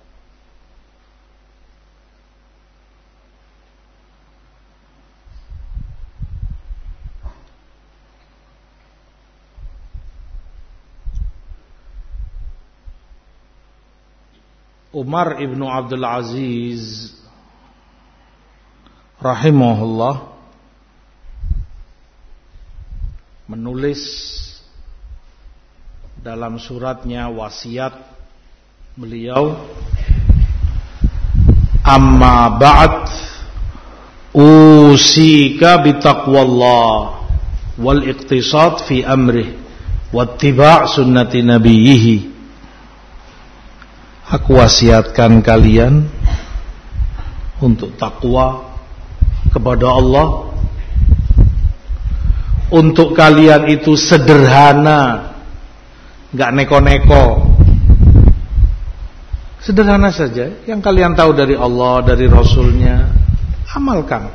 Umar ibnu Abdul Aziz rahimahullah menulis dalam suratnya wasiat beliau, amma ba'd usika bitaqwallah wal iqtisad fi amrih wattiba' sunnati nabiyhi. Aku wasiatkan kalian untuk takwa kepada Allah, untuk kalian itu sederhana, enggak neko-neko, sederhana saja. Yang kalian tahu dari Allah, dari Rasulnya, amalkan.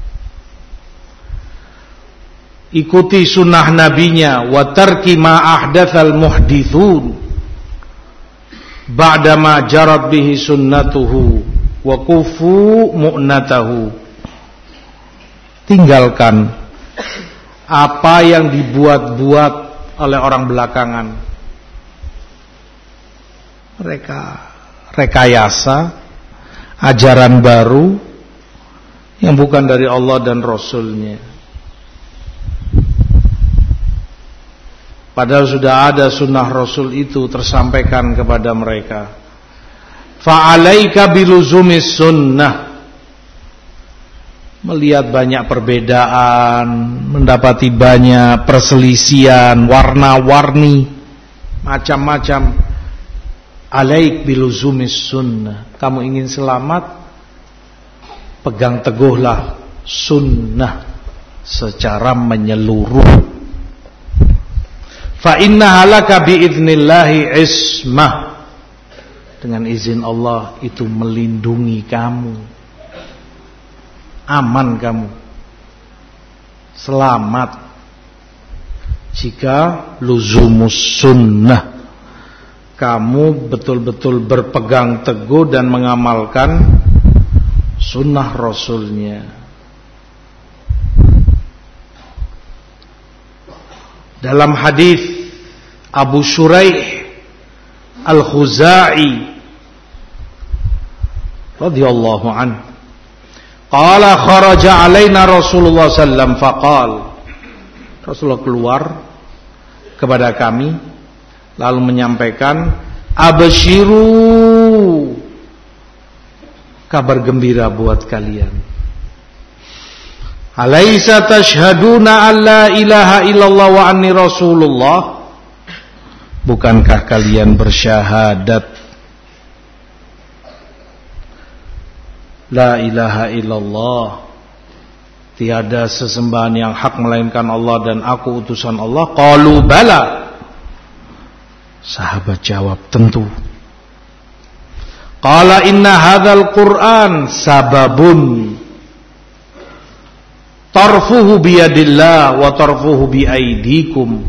Ikuti sunnah nabinya, wa tarki ma ahdatsal muhdithun ba'dama jarat bihi sunnatuhu wa kufu mu'natahu. Tinggalkan apa yang dibuat-buat oleh orang belakangan. Mereka rekayasa ajaran baru yang bukan dari Allah dan Rasulnya. Padahal sudah ada sunnah Rasul itu tersampaikan kepada mereka. Fa'alaika biluzumis sunnah. Melihat banyak perbedaan, mendapati banyak perselisihan, warna-warni, macam-macam. Alaik biluzumis sunnah. Kamu ingin selamat, pegang teguhlah sunnah secara menyeluruh. Fa inna halaka biidnillahi ismah. Dengan izin Allah itu melindungi kamu, aman kamu, selamat jika luzumus sunnah, kamu betul-betul berpegang teguh dan mengamalkan sunnah Rasulnya. Dalam hadis Abu Shuraih Al-Khuzai radhiyallahu anhu, qala kharaja alaina Rasulullah sallallahu alaihi wasallam faqal, Rasulullah keluar kepada kami lalu menyampaikan, absyiru, kabar gembira buat kalian. Alaisa tashhaduna alla ilaha illallah wa anni rasulullah. Bukankah kalian bersyahadat la ilaha illallah, tiada sesembahan yang hak melainkan Allah dan aku utusan Allah? Qalu bala. Sahabat jawab, tentu. Qala inna hadzal Qur'an sababun tarfuhu biyadillah wa tarfuhu biaidikum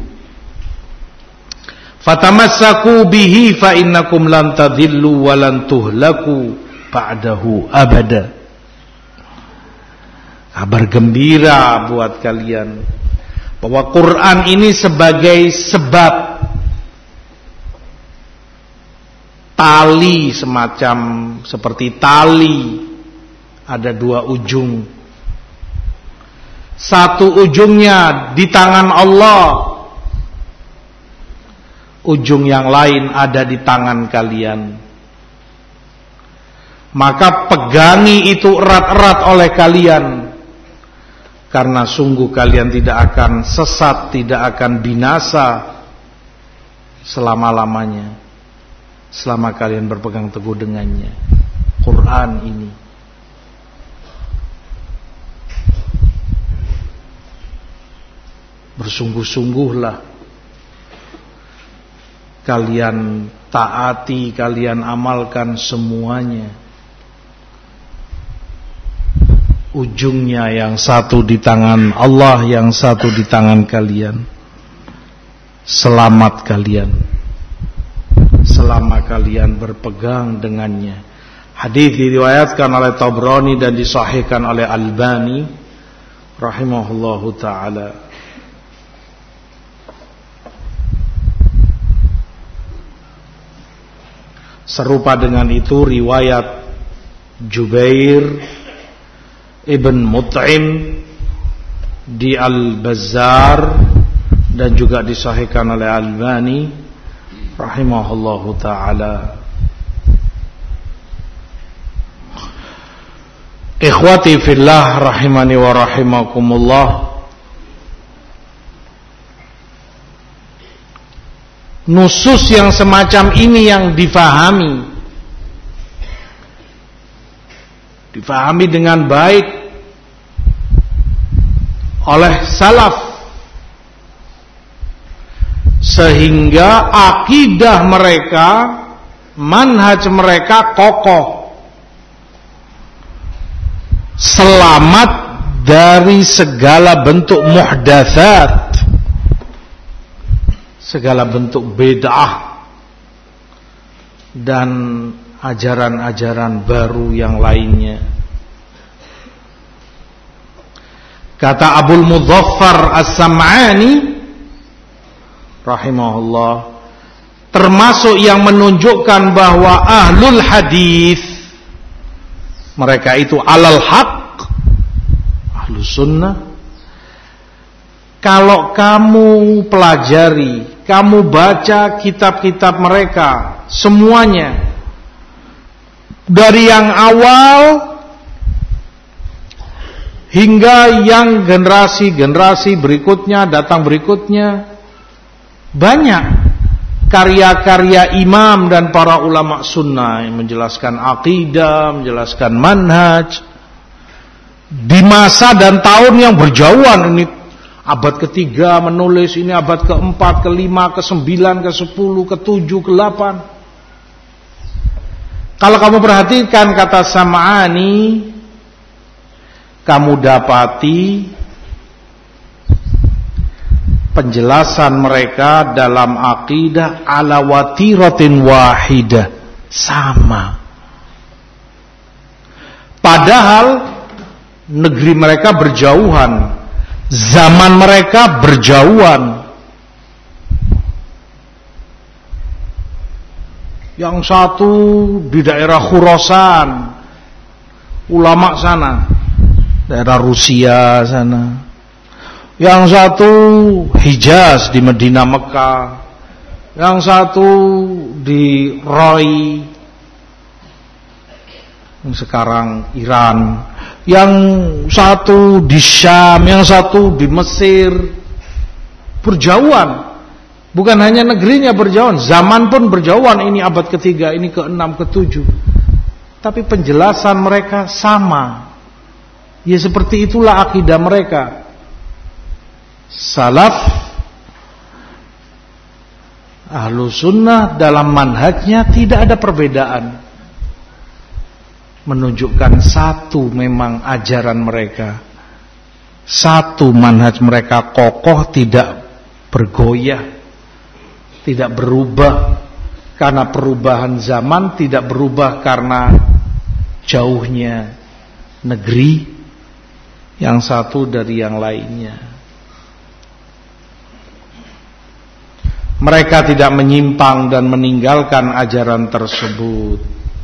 fatamassaku bihi fa innakum lan tadhillu wa lan tuhlaku ba'dahu abada. Kabar gembira buat kalian bahwa Quran ini sebagai sebab, tali semacam seperti tali, ada dua ujung. Satu ujungnya di tangan Allah, ujung yang lain ada di tangan kalian. Maka pegangi itu erat-erat oleh kalian, karena sungguh kalian tidak akan sesat, tidak akan binasa selama-lamanya, selama kalian berpegang teguh dengannya, Quran ini. Bersungguh-sungguhlah kalian taati, kalian amalkan semuanya. Ujungnya yang satu di tangan Allah, yang satu di tangan kalian. Selamat kalian selama kalian berpegang dengannya. Hadis diriwayatkan oleh Tabrani dan disahihkan oleh Albani rahimahullahu taala. Serupa dengan itu riwayat Jubair Ibn Mut'im di Al-Bazzar dan juga disahihkan oleh Albani rahimahullahu ta'ala. Ikhwati fillah rahimani wa rahimakumullah, nusus yang semacam ini yang difahami difahami dengan baik oleh salaf, sehingga akidah mereka, manhaj mereka kokoh, selamat dari segala bentuk muhdatsat, segala bentuk bid'ah dan ajaran-ajaran baru yang lainnya. Kata Abul Mudzaffar As-Sam'ani rahimahullah, termasuk yang menunjukkan bahwa ahlul hadis mereka itu alal haq, ahlus sunnah. Kalau kamu pelajari, kamu baca kitab-kitab mereka semuanya, dari yang awal hingga yang generasi-generasi berikutnya, datang berikutnya, banyak karya-karya imam dan para ulama sunnah yang menjelaskan akidah, menjelaskan manhaj di masa dan tahun yang berjauhan. Ini abad ketiga menulis, ini abad keempat, kelima, kesembilan, kesepuluh, ketujuh, ke delapan. Kalau kamu perhatikan kata Sam'ani, kamu dapati penjelasan mereka dalam akidah ala watiratin wahidah, sama. Padahal negeri mereka berjauhan, zaman mereka berjauhan. Yang satu di daerah Khurasan, ulama sana, daerah Rusia sana. Yang satu Hijaz di Medina Mekah. Yang satu di Rai, yang sekarang Iran. Yang satu di Syam, yang satu di Mesir. Berjauhan. Bukan hanya negerinya berjauhan, zaman pun berjauhan. Ini abad ketiga, ini keenam, ketujuh. Tapi penjelasan mereka sama. Ya seperti itulah akidah mereka. Salaf, ahlu sunnah dalam manhajnya tidak ada perbedaan. Menunjukkan satu memang ajaran mereka, satu manhaj mereka kokoh, tidak bergoyah, tidak berubah karena perubahan zaman, tidak berubah karena jauhnya negeri yang satu dari yang lainnya. Mereka tidak menyimpang dan meninggalkan ajaran tersebut.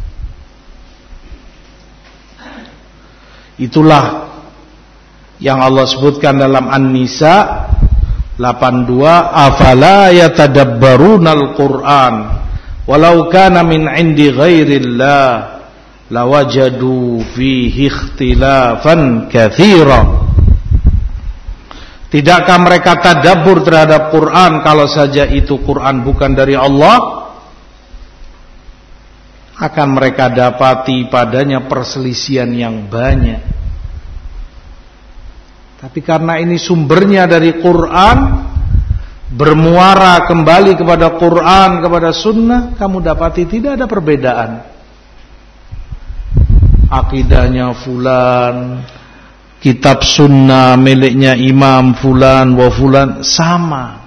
Itulah yang Allah sebutkan dalam An-Nisa delapan puluh dua, afala yatadabbarunal Qur'an walau kana min 'indi ghairillah lawajadu fihi ikhtilafan katsira. Tidakkah mereka tadabbur terhadap Quran kalau saja itu Quran bukan dari Allah? Akan mereka dapati padanya perselisihan yang banyak. Tapi karena ini sumbernya dari Quran, bermuara kembali kepada Quran, kepada sunnah, kamu dapati tidak ada perbedaan. Akidahnya fulan, kitab sunnah miliknya imam fulan wa fulan sama.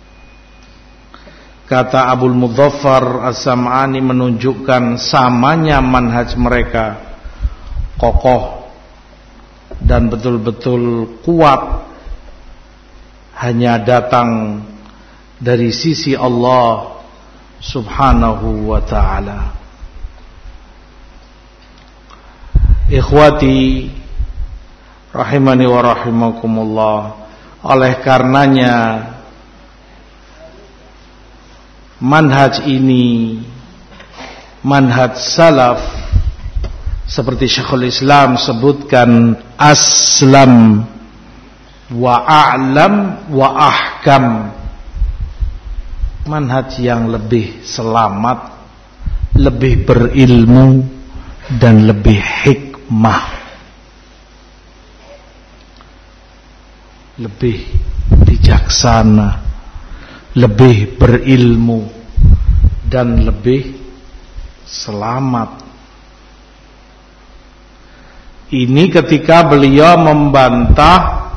Kata Abul Mudzaffar As-Sam'ani menunjukkan samanya manhaj mereka kokoh dan betul-betul kuat, hanya datang dari sisi Allah Subhanahu wa ta'ala. Ikhwati rahimani wa rahimakumullah, oleh karenanya manhaj ini, manhaj salaf, seperti Syekhul Islam sebutkan, aslam wa a'lam wa ahkam, manhaj yang lebih selamat, lebih berilmu dan lebih hikmah, lebih bijaksana, lebih berilmu dan lebih selamat. Ini ketika beliau membantah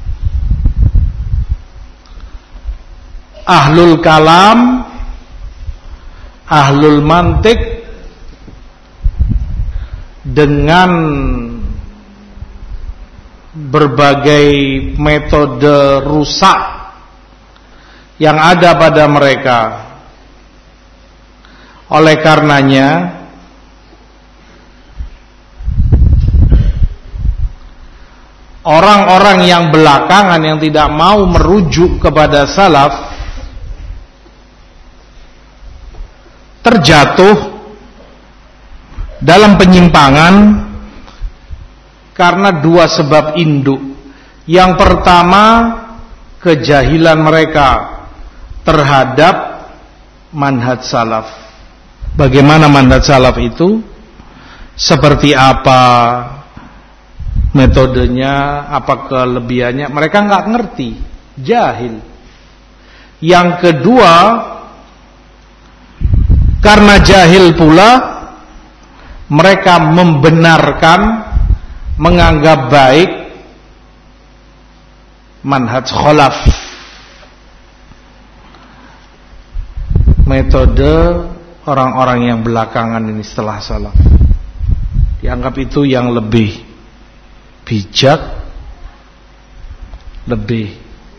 ahlul kalam, ahlul mantik dengan berbagai metode rusak yang ada pada mereka. Oleh karenanya orang-orang yang belakangan yang tidak mau merujuk kepada salaf terjatuh dalam penyimpangan karena dua sebab induk. Yang pertama, kejahilan mereka terhadap manhaj salaf. Bagaimana manhaj salaf itu? Seperti apa metodenya, apa kelebihannya? Mereka nggak ngerti, jahil. Yang kedua, karena jahil pula, mereka membenarkan, menganggap baik manhaj khalaf, metode orang-orang yang belakangan ini setelah salaf. Dianggap itu yang lebih bijak, lebih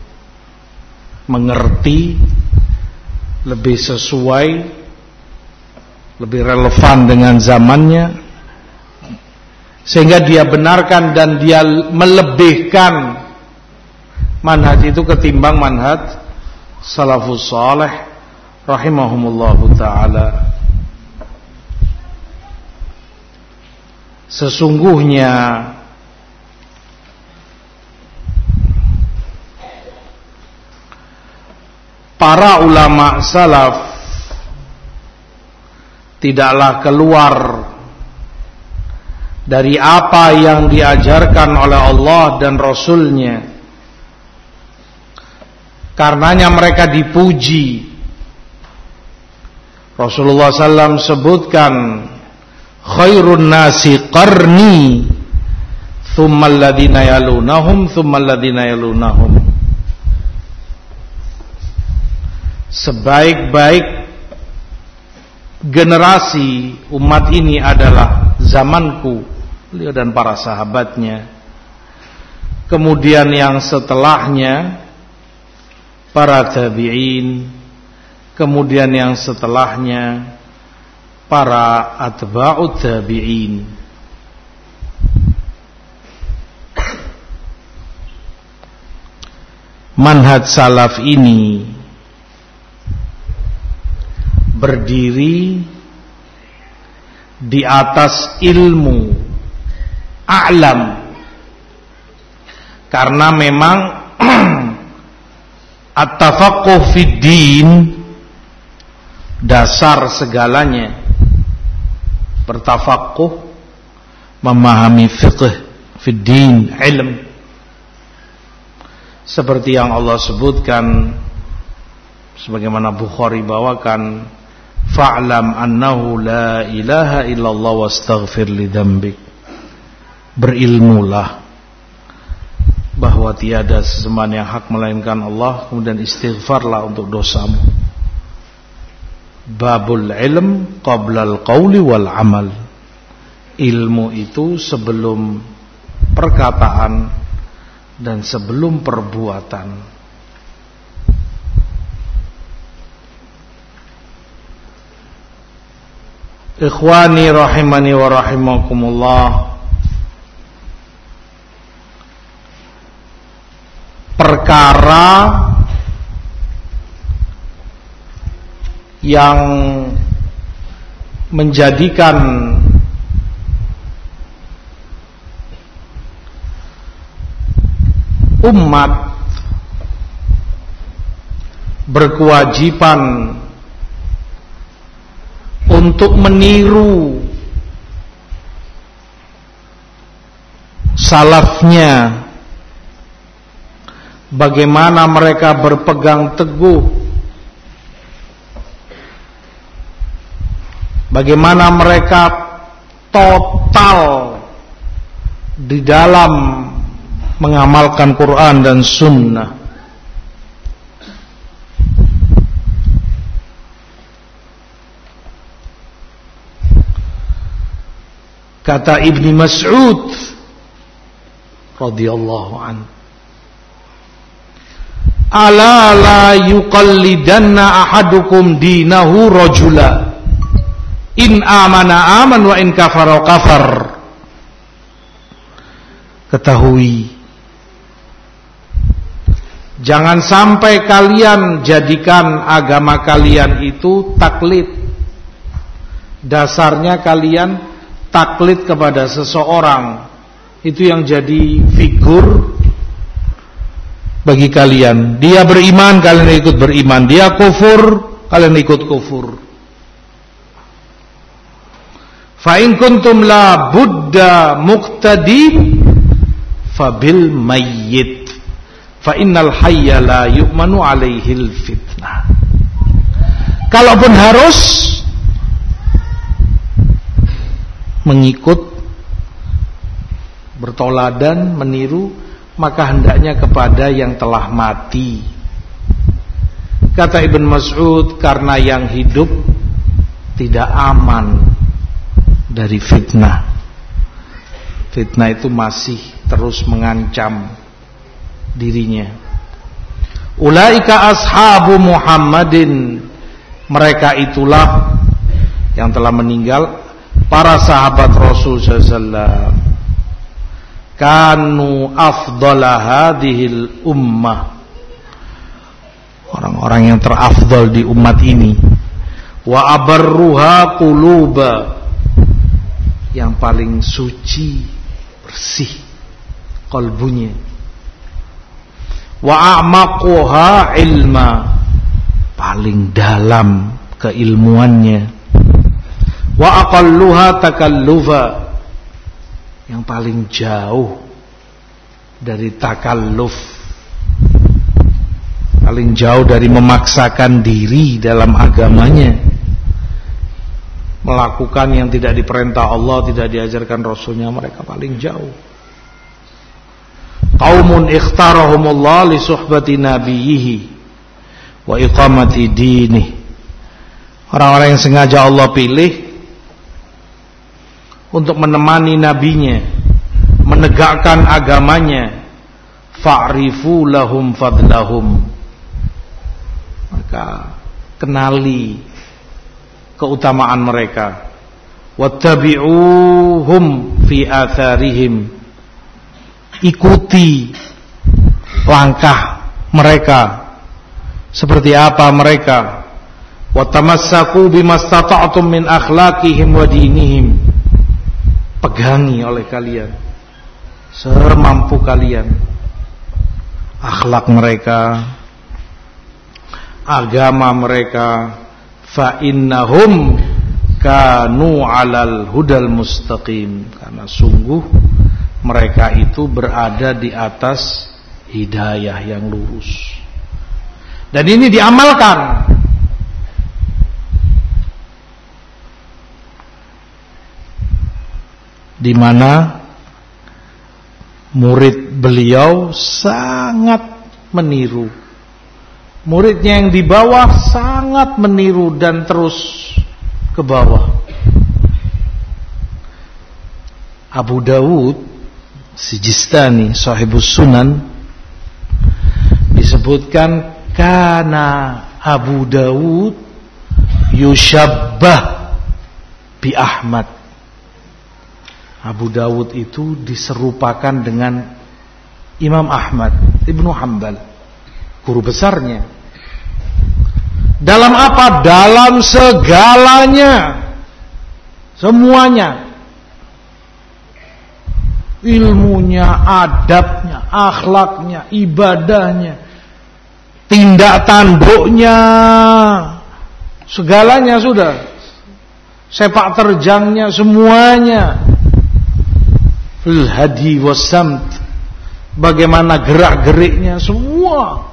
mengerti, lebih sesuai, lebih relevan dengan zamannya, sehingga dia benarkan dan dia melebihkan manhaj itu ketimbang manhaj salafus saleh rahimahumullahu ta'ala. Sesungguhnya para ulama salaf tidaklah keluar dari apa yang diajarkan oleh Allah dan Rasulnya. Karenanya mereka dipuji. Rasulullah sallallahu alaihi wasallam sebutkan, khairun nasi qarni, thumma alladhina yalunahum, thumma alladhina yalunahum. Sebaik-baik generasi umat ini adalah zamanku, beliau dan para sahabatnya. Kemudian yang setelahnya para tabi'in, kemudian yang setelahnya para atba'ut tabi'in. Manhaj salaf ini berdiri di atas ilmu a'lam, karena memang at-tafaqquh fid din dasar segalanya. Bertafaqquh, memahami fiqh fid din, ilm, seperti yang Allah sebutkan sebagaimana Bukhari bawakan, fa'lam annahu la ilaha illallah wastaghfir li dzambik. Berilmulah bahwa tiada sesembahan yang hak melainkan Allah, kemudian istighfarlah untuk dosamu. Babul ilm qablal qawli wal amal. Ilmu itu sebelum perkataan dan sebelum perbuatan. Ikhwani rahimani wa rahimakumullah, perkara yang menjadikan umat berkewajiban untuk meniru salafnya, bagaimana mereka berpegang teguh, bagaimana mereka total di dalam mengamalkan Quran dan Sunnah. Kata Ibnu Mas'ud radhiyallahu anhu, ala la yuqallidanna ahadukum dinahu rajula in amana aman wa in kafara kafar. Ketahui Jangan sampai kalian jadikan agama kalian itu taklid. Dasarnya kalian taklid kepada seseorang. Itu yang jadi figur bagi kalian. Dia beriman, kalian ikut beriman. Dia kufur, kalian ikut kufur. Fa in kuntum la budda muqtadin fabil mayyit fa innal hayya la yu'manu alaihil fitnah. Kalaupun harus mengikut, bertoladan, meniru, maka hendaknya kepada yang telah mati. Kata Ibn Mas'ud, karena yang hidup tidak aman dari fitnah. Fitnah itu masih terus mengancam dirinya. Ulaika ashabu Muhammadin, mereka itulah yang telah meninggal, para sahabat Rasul sallallahu alaihi wasallam. Kanu afdala hadhil ummah, orang-orang yang terafdal di umat ini. Wa abarruha quluba, yang paling suci, bersih kalbunya. Wa a'maquha ilma, paling dalam keilmuannya. Wa aqalluha takallufa, yang paling jauh dari takalluf, paling jauh dari memaksakan diri dalam agamanya, melakukan yang tidak diperintah Allah, tidak diajarkan Rasulnya. Mereka paling jauh. Qaumun ikhtarahumullah li suhbati nabiyhi wa iqamati dinih, orang-orang yang sengaja Allah pilih untuk menemani nabinya, menegakkan agamanya. Fa'rifu lahum fadlahum, maka kenali keutamaan mereka. Wattabi'uhum fi atharihim, ikuti langkah mereka, seperti apa mereka. Watamassaku bimastata'tum min akhlaqihim wa dinihim, pegangi oleh kalian semampu kalian akhlak mereka, agama mereka. Fa innahum kanu alal hudal mustaqim, karena sungguh mereka itu berada di atas hidayah yang lurus. Dan ini diamalkan. Di mana murid beliau sangat meniru, muridnya yang di bawah sangat meniru dan terus ke bawah. Abu Dawud Sijistani Sahibus Sunan disebutkan, kana Abu Dawud yushabbah bi Ahmad. Abu Dawud itu diserupakan dengan Imam Ahmad Ibnu Hanbal, guru besarnya. Dalam apa? Dalam segalanya, semuanya. Ilmunya, adabnya, akhlaknya, ibadahnya, tindak tanduknya, segalanya sudah. Sepak terjangnya, semuanya. Fil hadi wasamt, bagaimana gerak-geriknya, semua.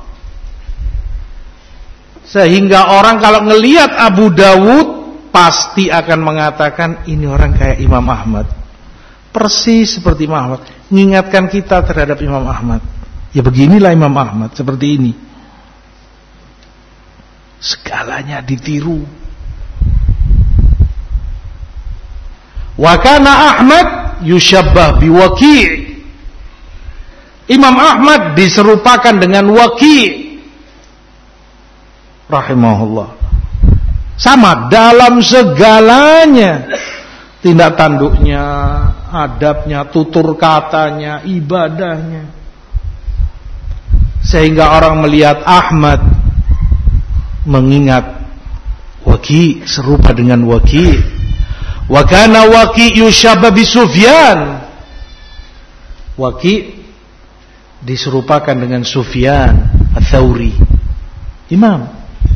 Sehingga orang kalau ngelihat Abu Dawud pasti akan mengatakan, ini orang kayak Imam Ahmad, persis seperti Imam Ahmad, mengingatkan kita terhadap Imam Ahmad. Ya beginilah Imam Ahmad, seperti ini. Segalanya ditiru. Wa kana Ahmad yushabbah biwaki'. Imam Ahmad diserupakan dengan Waki' rahimahullah. Sama dalam segalanya, tindak tanduknya, adabnya, tutur katanya, ibadahnya, sehingga orang melihat Ahmad mengingat Waki, serupa dengan Waki. Wa kana Waki yushabba bi Sufyan. Waki diserupakan dengan Sufyan Ats-Tsauri, imam,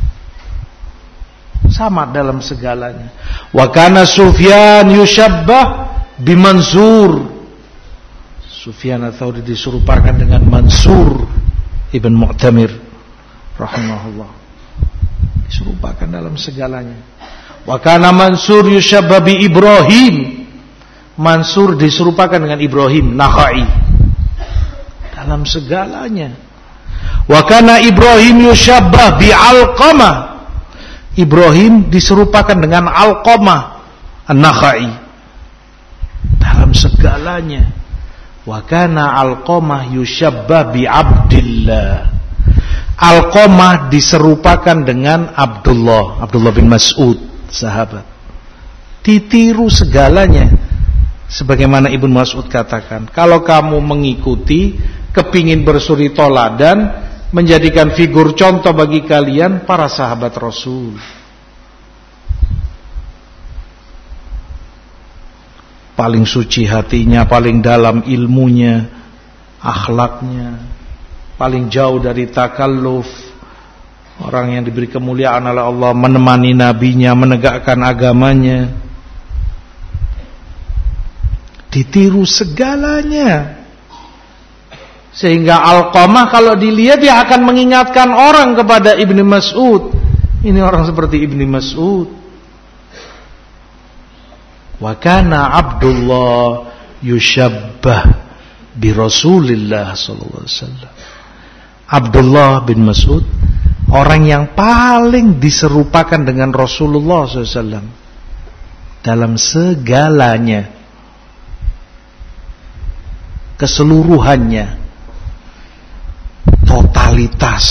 sama dalam segalanya. Wa kana Sufyan yushabbah bi Mansur. Sufyan Ats-Tsauri diserupakan dengan Mansur Ibn Mu'tamir rahimahullah, diserupakan dalam segalanya. Wa kana Mansur yushabbah bi Ibrahim. Mansur diserupakan dengan Ibrahim Nakhai dalam segalanya. Wa kana Ibrahim yushabbah bi Alqamah. Ibrahim diserupakan dengan Alqamah An-Nakhai dalam segalanya. Wa kana Alqamah yushabbah bi Abdillah. Alqamah diserupakan dengan Abdullah, Abdullah bin Mas'ud, sahabat. Ditiru segalanya. Sebagaimana Ibnu Mas'ud katakan, kalau kamu mengikuti, kepingin bersuri toladan, menjadikan figur contoh bagi kalian para sahabat Rasul. Paling suci hatinya, paling dalam ilmunya, akhlaknya, paling jauh dari takalluf. Orang yang diberi kemuliaan oleh Allah, menemani nabinya, menegakkan agamanya. Ditiru segalanya. Sehingga Alqamah kalau dilihat dia akan mengingatkan orang kepada Ibnu Mas'ud. Ini orang seperti Ibnu Mas'ud. Wa kana Abdullah yushabbah bi Rasulillah sallallahu alaihi wasallam. Abdullah bin Mas'ud orang yang paling diserupakan dengan Rasulullah sallallahu alaihi wasallam dalam segalanya, keseluruhannya, totalitas.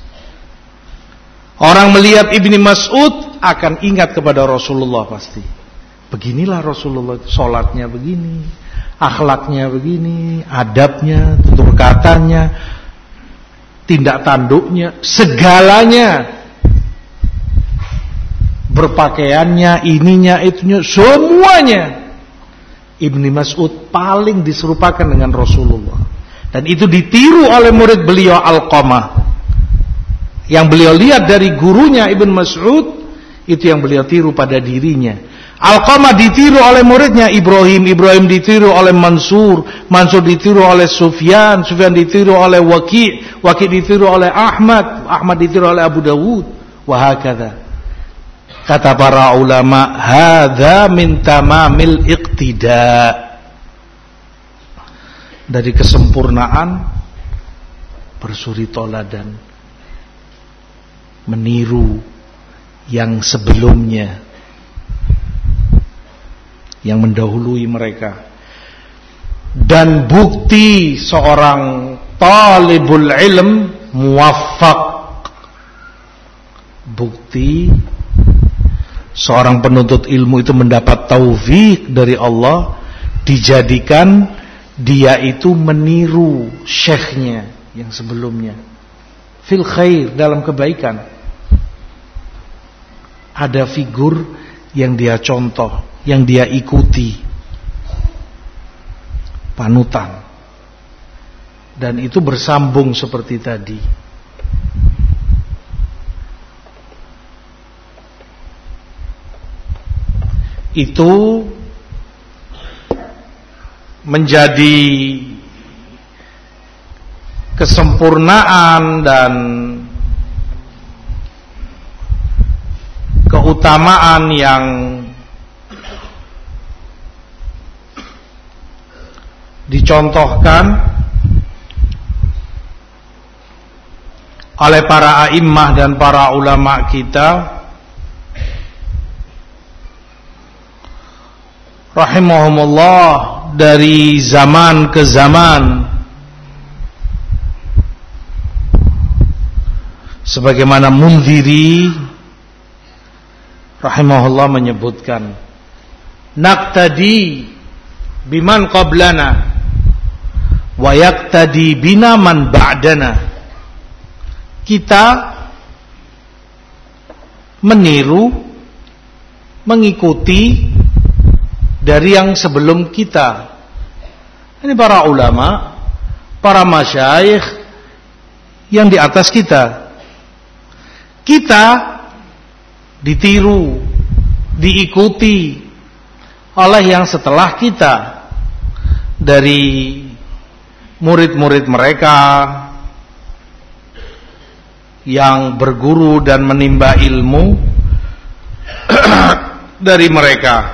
Orang melihat Ibnu Mas'ud akan ingat kepada Rasulullah pasti. Beginilah Rasulullah, sholatnya begini, akhlaknya begini, adabnya, tutur katanya, tindak tanduknya, segalanya, berpakaiannya, ininya, itunya, semuanya. Ibnu Mas'ud paling diserupakan dengan Rasulullah. Dan itu ditiru oleh murid beliau Alqamah. Yang beliau lihat dari gurunya Ibnu Mas'ud, itu yang beliau tiru pada dirinya. Alqamah ditiru oleh muridnya Ibrahim, Ibrahim ditiru oleh Mansur, Mansur ditiru oleh Sufyan, Sufyan ditiru oleh Waki', Waki' ditiru oleh Ahmad, Ahmad ditiru oleh Abu Dawud, wa hakadha. Kata para ulama, hadza min tamamil iqtida. Dari kesempurnaan bersuri toladan, meniru yang sebelumnya, yang mendahului mereka. Dan bukti seorang talibul ilm muwaffaq, bukti seorang penuntut ilmu itu mendapat taufik dari Allah, dijadikan dia itu meniru syekhnya yang sebelumnya fil khair, dalam kebaikan. Ada figur yang dia contoh, yang dia ikuti, panutan. Dan itu bersambung seperti tadi. Itu menjadi kesempurnaan dan keutamaan yang dicontohkan oleh para a'immah dan para ulama kita rahimahumullah dari zaman ke zaman, sebagaimana Mundhiri rahimahullah menyebutkan, naqtadi biman qablana wa yaqtadi bina man ba'dana. kita meniru, mengikuti dari yang sebelum kita. Ini para ulama, para masyayikh yang di atas kita. Kita ditiru, diikuti oleh yang setelah kita, dari murid-murid mereka yang berguru dan menimba ilmu dari mereka.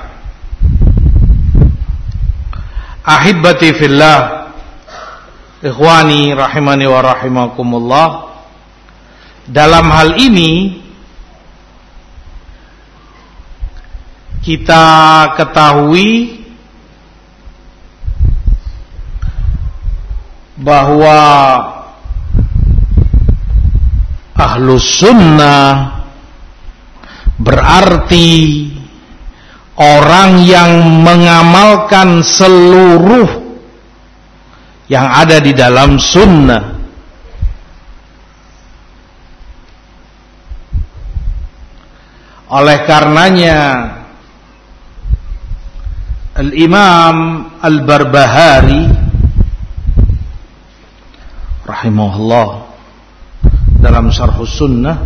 Ahibbati fillah, ikhwani rahimani wa rahimakumullah, dalam hal ini kita ketahui bahwa Ahlus Sunnah berarti orang yang mengamalkan seluruh yang ada di dalam sunnah. Oleh karenanya Al-Imam Al-Barbahari rahimahullah dalam Syarhus Sunnah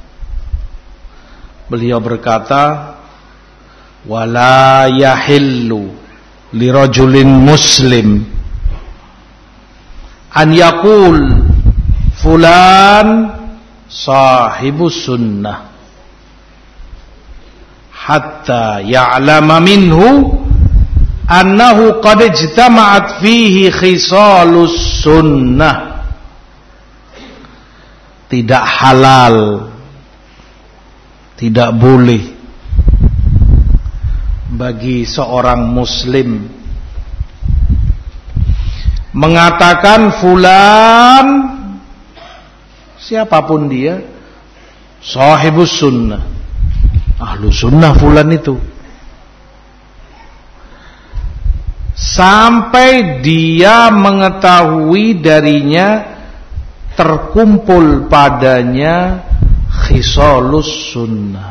beliau berkata, wala yahillu lirajulin muslim an yaqul fulan sahibus sunnah hatta ya'lama minhu annahu qad ijtama'at fihi khisalus sunnah. Tidak halal, tidak boleh bagi seorang muslim mengatakan fulan, siapapun dia, sahibus sunnah, ahlu sunnah fulan itu, sampai dia mengetahui darinya, terkumpul padanya khisalus sunnah,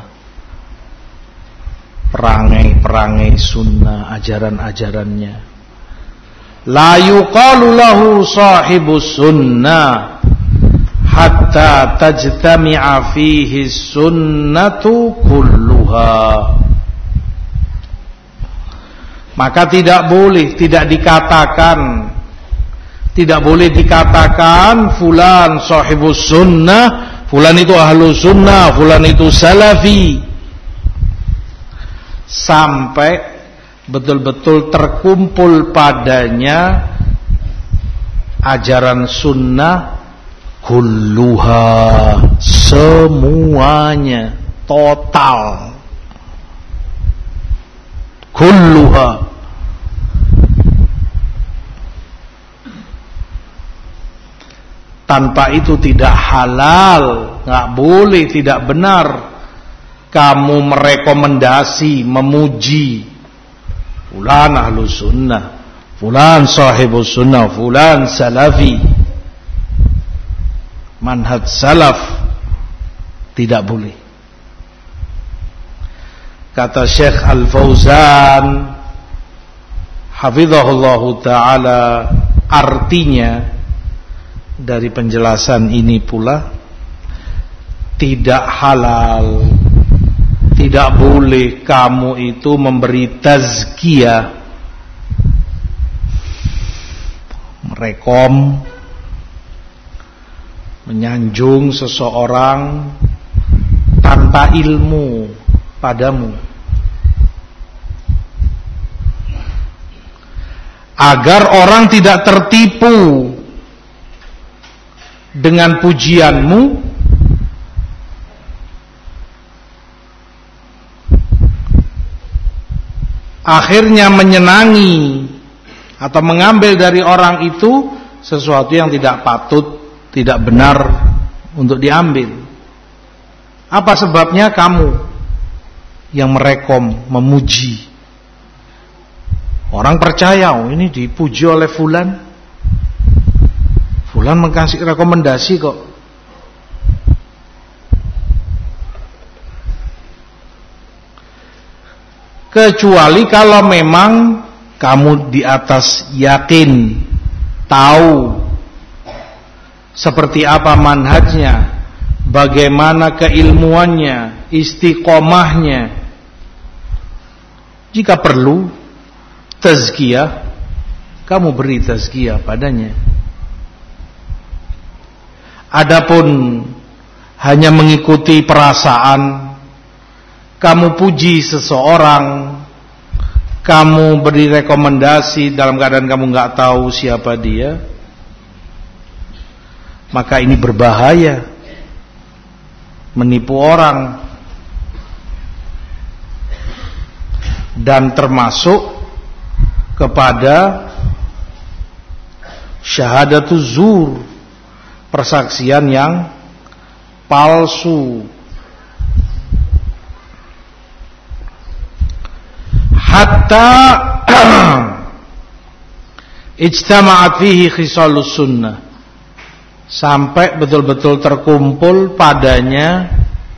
perangai-perangai sunnah, ajaran-ajarannya. La yuqalu lahu sahibus sunnah hatta tajtami'a fihi sunnatu kulluha. Maka tidak boleh, tidak dikatakan, tidak boleh dikatakan fulan sahibus sunnah, fulan itu ahlu sunnah, fulan itu salafi, sampai betul-betul terkumpul padanya ajaran sunnah kulluha, semuanya, total, kulluha. Tanpa itu tidak halal, nggak boleh, tidak benar kamu merekomendasi, memuji fulan ahlu sunnah, fulan sahibus sunnah, fulan salafi, manhaj salaf. Tidak boleh. Kata Syekh Al-Fauzan hafizahullahu ta'ala, artinya dari penjelasan ini pula, tidak halal, tidak boleh kamu itu memberi tazkiyah, merekom, menyanjung seseorang tanpa ilmu padamu, agar orang tidak tertipu dengan pujianmu, akhirnya menyenangi atau mengambil dari orang itu sesuatu yang tidak patut, tidak benar untuk diambil. Apa sebabnya? Kamu yang merekom, memuji. Orang percaya, oh ini dipuji oleh fulan, fulan mengasih rekomendasi kok, kecuali kalau memang kamu di atas yakin, tahu seperti apa manhajnya, bagaimana keilmuannya, istiqomahnya. Jika perlu tazkiyah, kamu beri tazkiyah padanya. Adapun hanya mengikuti perasaan, kamu puji seseorang, kamu beri rekomendasi dalam keadaan kamu nggak tahu siapa dia, maka ini berbahaya, menipu orang, dan termasuk kepada syahadatuz zur, persaksian yang palsu. Hatta ijtama'at fihi khisalus sunnah, sampai betul-betul terkumpul padanya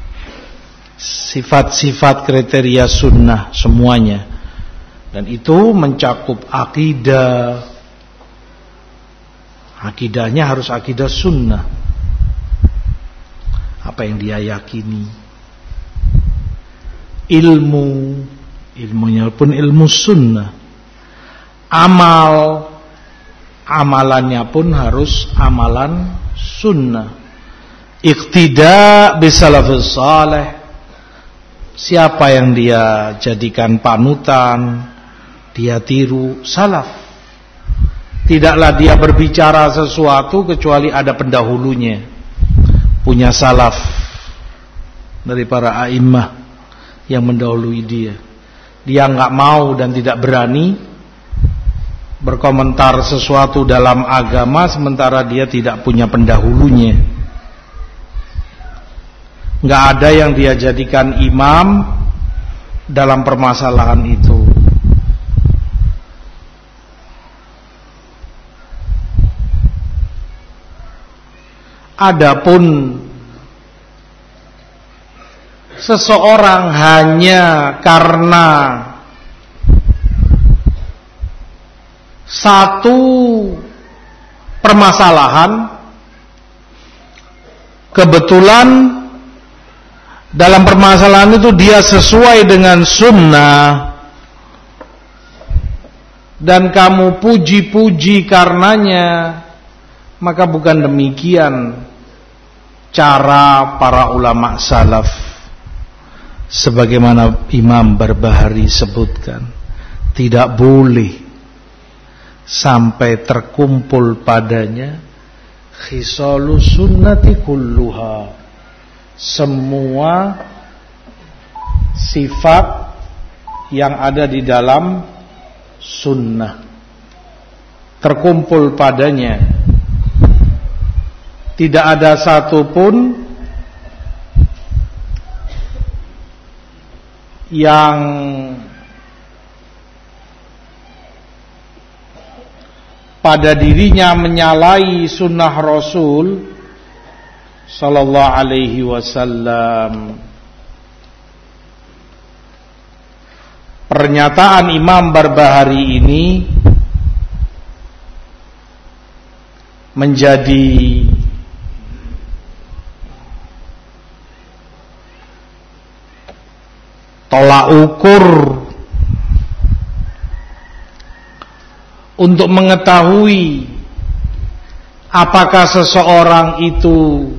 sifat-sifat kriteria sunnah semuanya. Dan itu mencakup akidah. Akidahnya harus akidah sunnah, apa yang dia yakini. Ilmu, ilmunya pun ilmu sunnah. Amal, amalannya pun harus amalan sunnah. Iqtida bisalafus salih, siapa yang dia jadikan panutan, dia tiru salaf. Tidaklah dia berbicara sesuatu kecuali ada pendahulunya, punya salaf dari para a'immah yang mendahului dia. Dia enggak mau dan tidak berani berkomentar sesuatu dalam agama sementara dia tidak punya pendahulunya. Enggak ada yang dia jadikan imam dalam permasalahan itu. Adapun seseorang hanya karena satu permasalahan, kebetulan dalam permasalahan itu dia sesuai dengan sunnah, dan kamu puji-puji karenanya, maka bukan demikian cara para ulama salaf. Sebagaimana Imam Barbahari sebutkan, tidak boleh sampai terkumpul padanya khisalus sunnati kulluha, semua sifat yang ada di dalam sunnah terkumpul padanya. Tidak ada satupun yang pada dirinya menyalahi sunnah Rasul sallallahu alaihi wasallam. Pernyataan Imam Barbahari ini menjadi tolak ukur untuk mengetahui apakah seseorang itu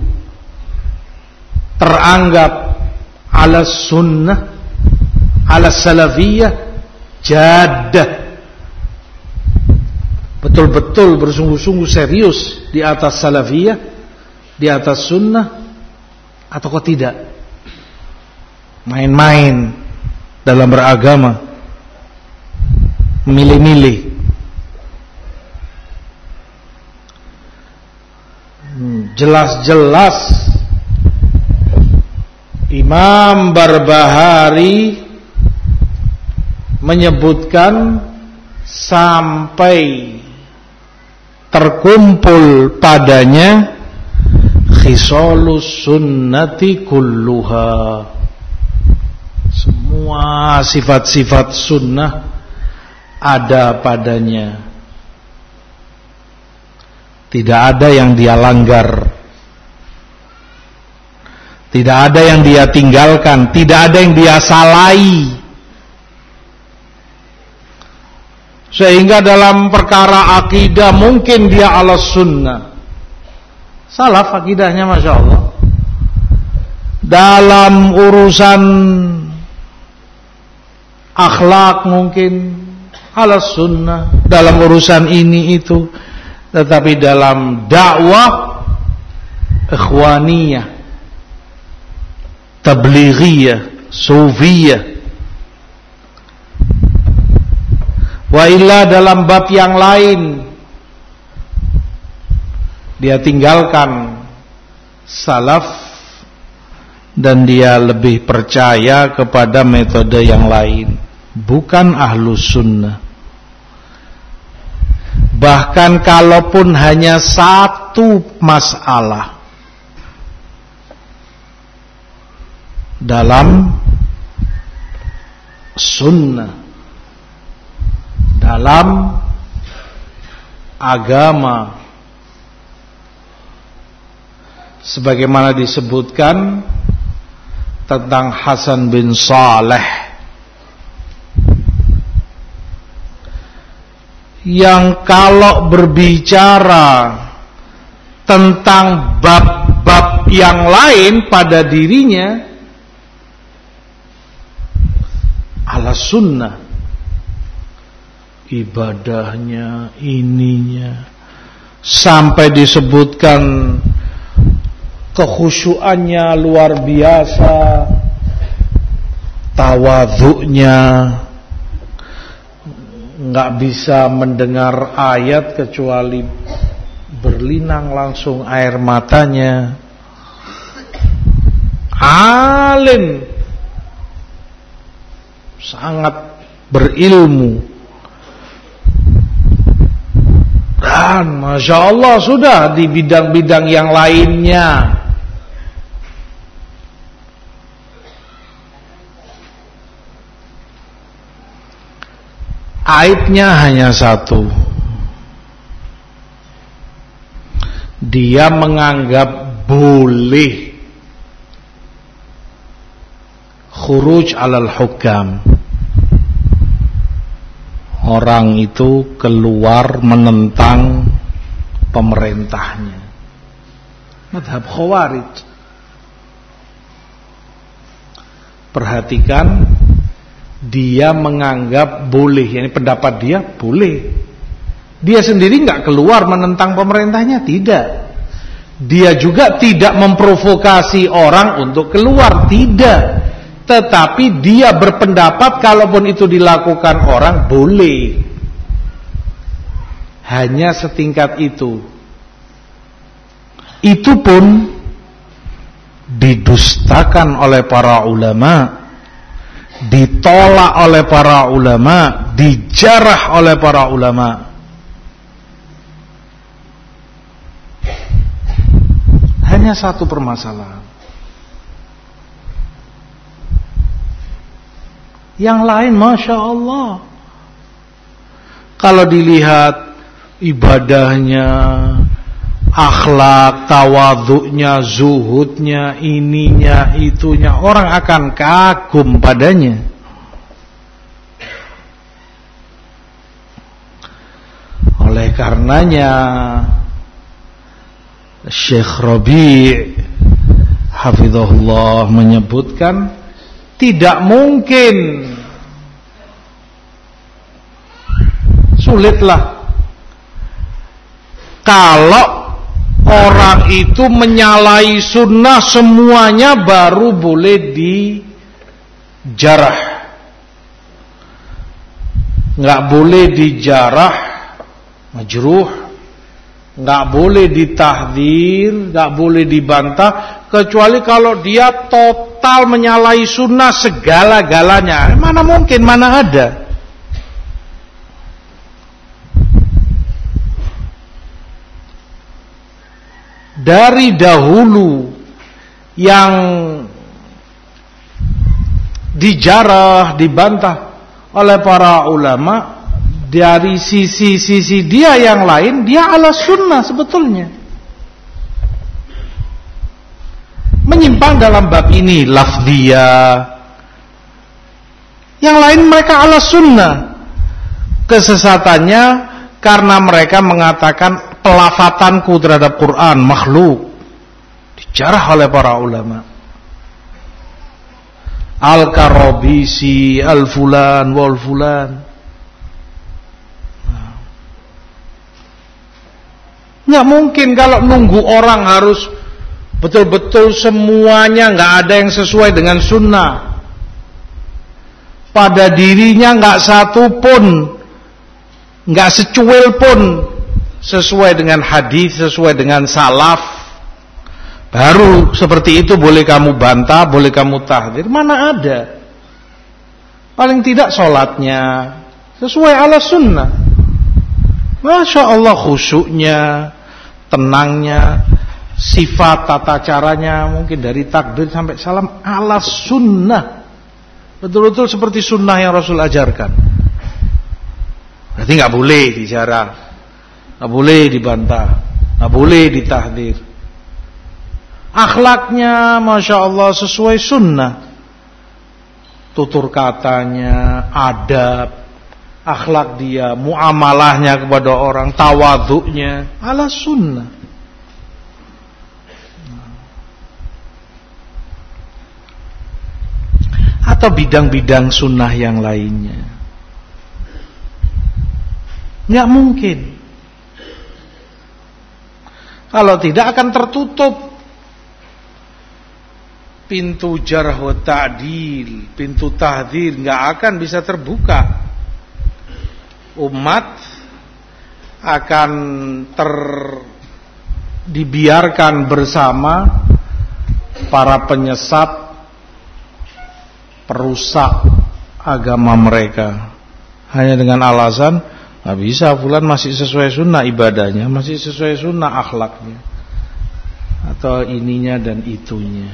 teranggap ala sunnah, ala salafiyah jaddah, betul-betul bersungguh-sungguh serius di atas salafiyah, di atas sunnah, atau kok tidak, main-main dalam beragama, milih-milih. Jelas-jelas Imam Barbahari menyebutkan sampai terkumpul padanya khisalus sunnati kulluha, semua Semua sifat-sifat sunnah ada padanya. Tidak ada yang dia langgar, tidak ada yang dia tinggalkan, tidak ada yang dia salahi. Sehingga dalam perkara akidah mungkin dia ala sunnah, salaf akidahnya Masya Allah. Dalam urusan akhlak mungkin ala sunnah, dalam urusan ini itu. Tetapi dalam dakwah ikhwaniyah, tablighiyah, sufiyah, wa illa dalam bab yang lain dia tinggalkan salaf dan dia lebih percaya kepada metode yang lain, bukan ahlus sunnah. Bahkan kalaupun hanya satu masalah dalam sunnah, dalam agama, sebagaimana disebutkan tentang Hasan bin Saleh yang kalau berbicara tentang bab-bab yang lain pada dirinya ala sunnah, ibadahnya, ininya, sampai disebutkan kekhusyuannya luar biasa, tawadhu'nya, nggak bisa mendengar ayat kecuali berlinang langsung air matanya. Alim, sangat berilmu, dan Masya Allah sudah di bidang-bidang yang lainnya. Aibnya hanya satu, dia menganggap boleh khuruj alal hukam, orang itu keluar menentang pemerintahnya, madhab khawarij. Perhatikan, dia menganggap boleh, yani pendapat dia boleh. Dia sendiri nggak keluar menentang pemerintahnya, tidak. Dia juga tidak memprovokasi orang untuk keluar, tidak. Tetapi dia berpendapat kalaupun itu dilakukan orang boleh. Hanya setingkat itu. Itu pun didustakan oleh para ulama, ditolak oleh para ulama, dijarah oleh para ulama. Hanya satu permasalahan. Yang lain Masya Allah, kalau dilihat ibadahnya, akhlak, tawadhu'nya, zuhudnya, ininya, itunya, orang akan kagum padanya. Oleh karenanya Syekh Rabi' hafizahullah menyebutkan tidak mungkin, sulitlah kalau orang itu menyalahi sunnah semuanya baru boleh dijarah. Nggak boleh dijarah majruh, nggak boleh ditahdzir, nggak boleh dibantah, kecuali kalau dia total menyalahi sunnah segala-galanya. Mana mungkin, mana ada. Dari dahulu yang dijarah, dibantah oleh para ulama. Dari sisi-sisi dia yang lain, dia ala sunnah sebetulnya. Menyimpang dalam bab ini lafdiyah. Yang lain mereka ala sunnah. Kesesatannya karena mereka mengatakan pelafatanku terhadap Quran makhluk. Dijarah oleh para ulama. Al-Karabisi, Al-Fulan, Wal-Fulan. Nggak mungkin kalau nunggu orang harus betul-betul semuanya nggak ada yang sesuai dengan sunnah. Pada dirinya nggak satu pun, nggak secuil pun sesuai dengan hadis, sesuai dengan salaf. Baru seperti itu boleh kamu bantah, boleh kamu tahdzir. Mana ada? Paling tidak sholatnya sesuai ala sunnah. Masya Allah khusyuknya, tenangnya, sifat tata caranya mungkin dari takbir sampai salam ala sunnah, betul-betul seperti sunnah yang Rasul ajarkan. Berarti nggak boleh dijarah, nggak boleh dibantah, nggak boleh ditahdzir. Akhlaknya Masya Allah sesuai sunnah, tutur katanya, adab, akhlak dia, muamalahnya kepada orang, tawadhu'nya ala sunnah. Atau bidang-bidang sunnah yang lainnya. Nggak mungkin. Kalau tidak akan tertutup pintu jarh wa ta'dil, pintu tahdzir nggak akan bisa terbuka. Umat akan ter dibiarkan bersama para penyesat, perusak agama mereka hanya dengan alasan nggak bisa, fulan masih sesuai sunnah ibadahnya, masih sesuai sunnah akhlaknya, atau ininya dan itunya.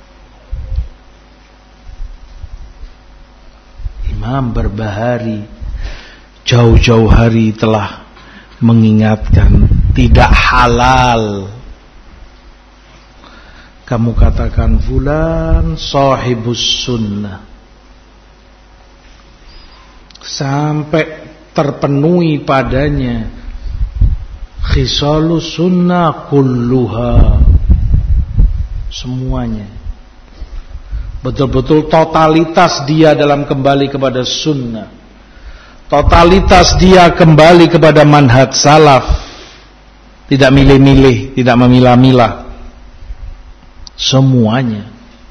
Imam Barbahari jauh-jauh hari telah mengingatkan, tidak halal kamu katakan fulan sahibus sunnah sampai terpenuhi padanya khisalus sunnah kulluha, semuanya, betul-betul totalitas dia dalam kembali kepada sunnah, totalitas dia kembali kepada manhaj salaf, tidak milih-milih, tidak memilah-milah, semuanya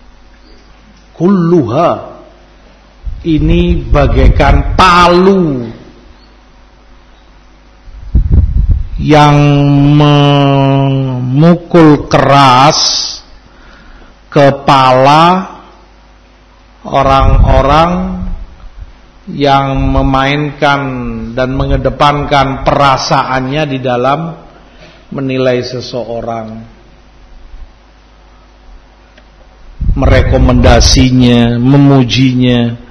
kulluha. Ini bagaikan palu yang memukul keras kepala orang-orang yang memainkan dan mengedepankan perasaannya di dalam menilai seseorang, merekomendasinya, memujinya.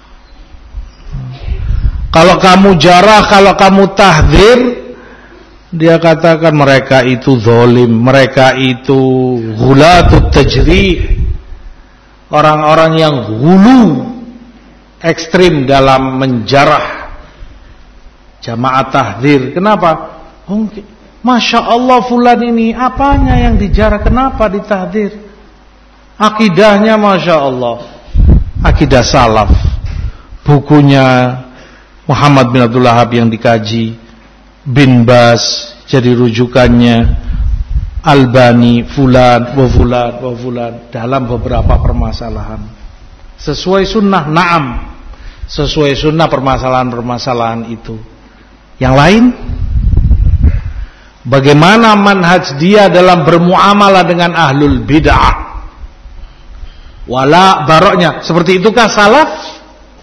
Kalau kamu jarah, kalau kamu tahdzir, dia katakan mereka itu zalim, mereka itu ghulatut tajrih, orang-orang yang hulu, ekstrim dalam menjarah jamaah tahdzir. Kenapa? Oh, Masya Allah fulan ini apanya yang dijarah, kenapa ditahdzir? Akidahnya Masya Allah, akidah salaf, bukunya Muhammad bin Abdul Wahhab yang dikaji, Bin Bas jadi rujukannya, Albani, fulan, wa fulan, wa fulan, dalam beberapa permasalahan. Sesuai sunnah, na'am, sesuai sunnah permasalahan-permasalahan itu. Yang lain, bagaimana manhaj dia dalam bermuamalah dengan ahlul bid'ah, wala baroknya, seperti itukah salaf?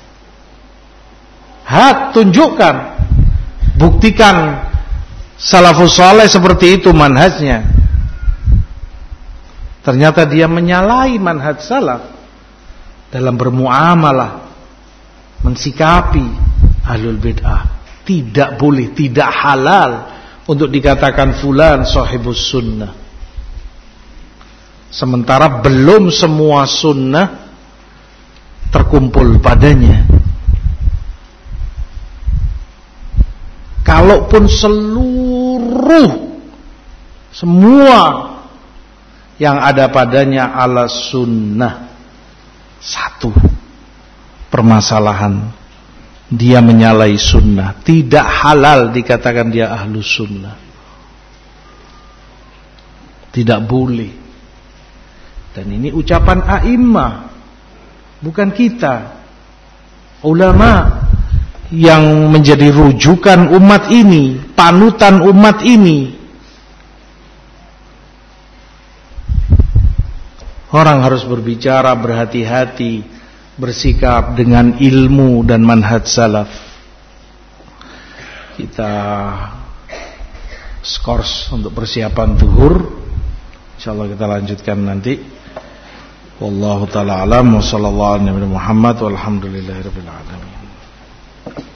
Hat, tunjukkan, buktikan salafus saleh seperti itu manhajnya. Ternyata dia menyalahi manhaj salaf dalam bermuamalah, mensikapi ahlul bid'ah. Tidak boleh, tidak halal untuk dikatakan fulan sahibus sunnah, sementara belum semua sunnah terkumpul padanya. Kalaupun seluruh semua yang ada padanya ala sunnah, satu permasalahan, dia menyalahi sunnah, tidak halal dikatakan dia ahlu sunnah, tidak boleh. Dan ini ucapan a'immah, bukan kita, ulama yang menjadi rujukan umat ini, panutan umat ini. Orang harus berbicara berhati-hati, bersikap dengan ilmu dan manhaj salaf. Kita skors untuk persiapan zuhur, insyaallah kita lanjutkan nanti. Wallahu taala alam wa sallallahu alaihi wa sallam Muhammad walhamdulillahirabbil alamin.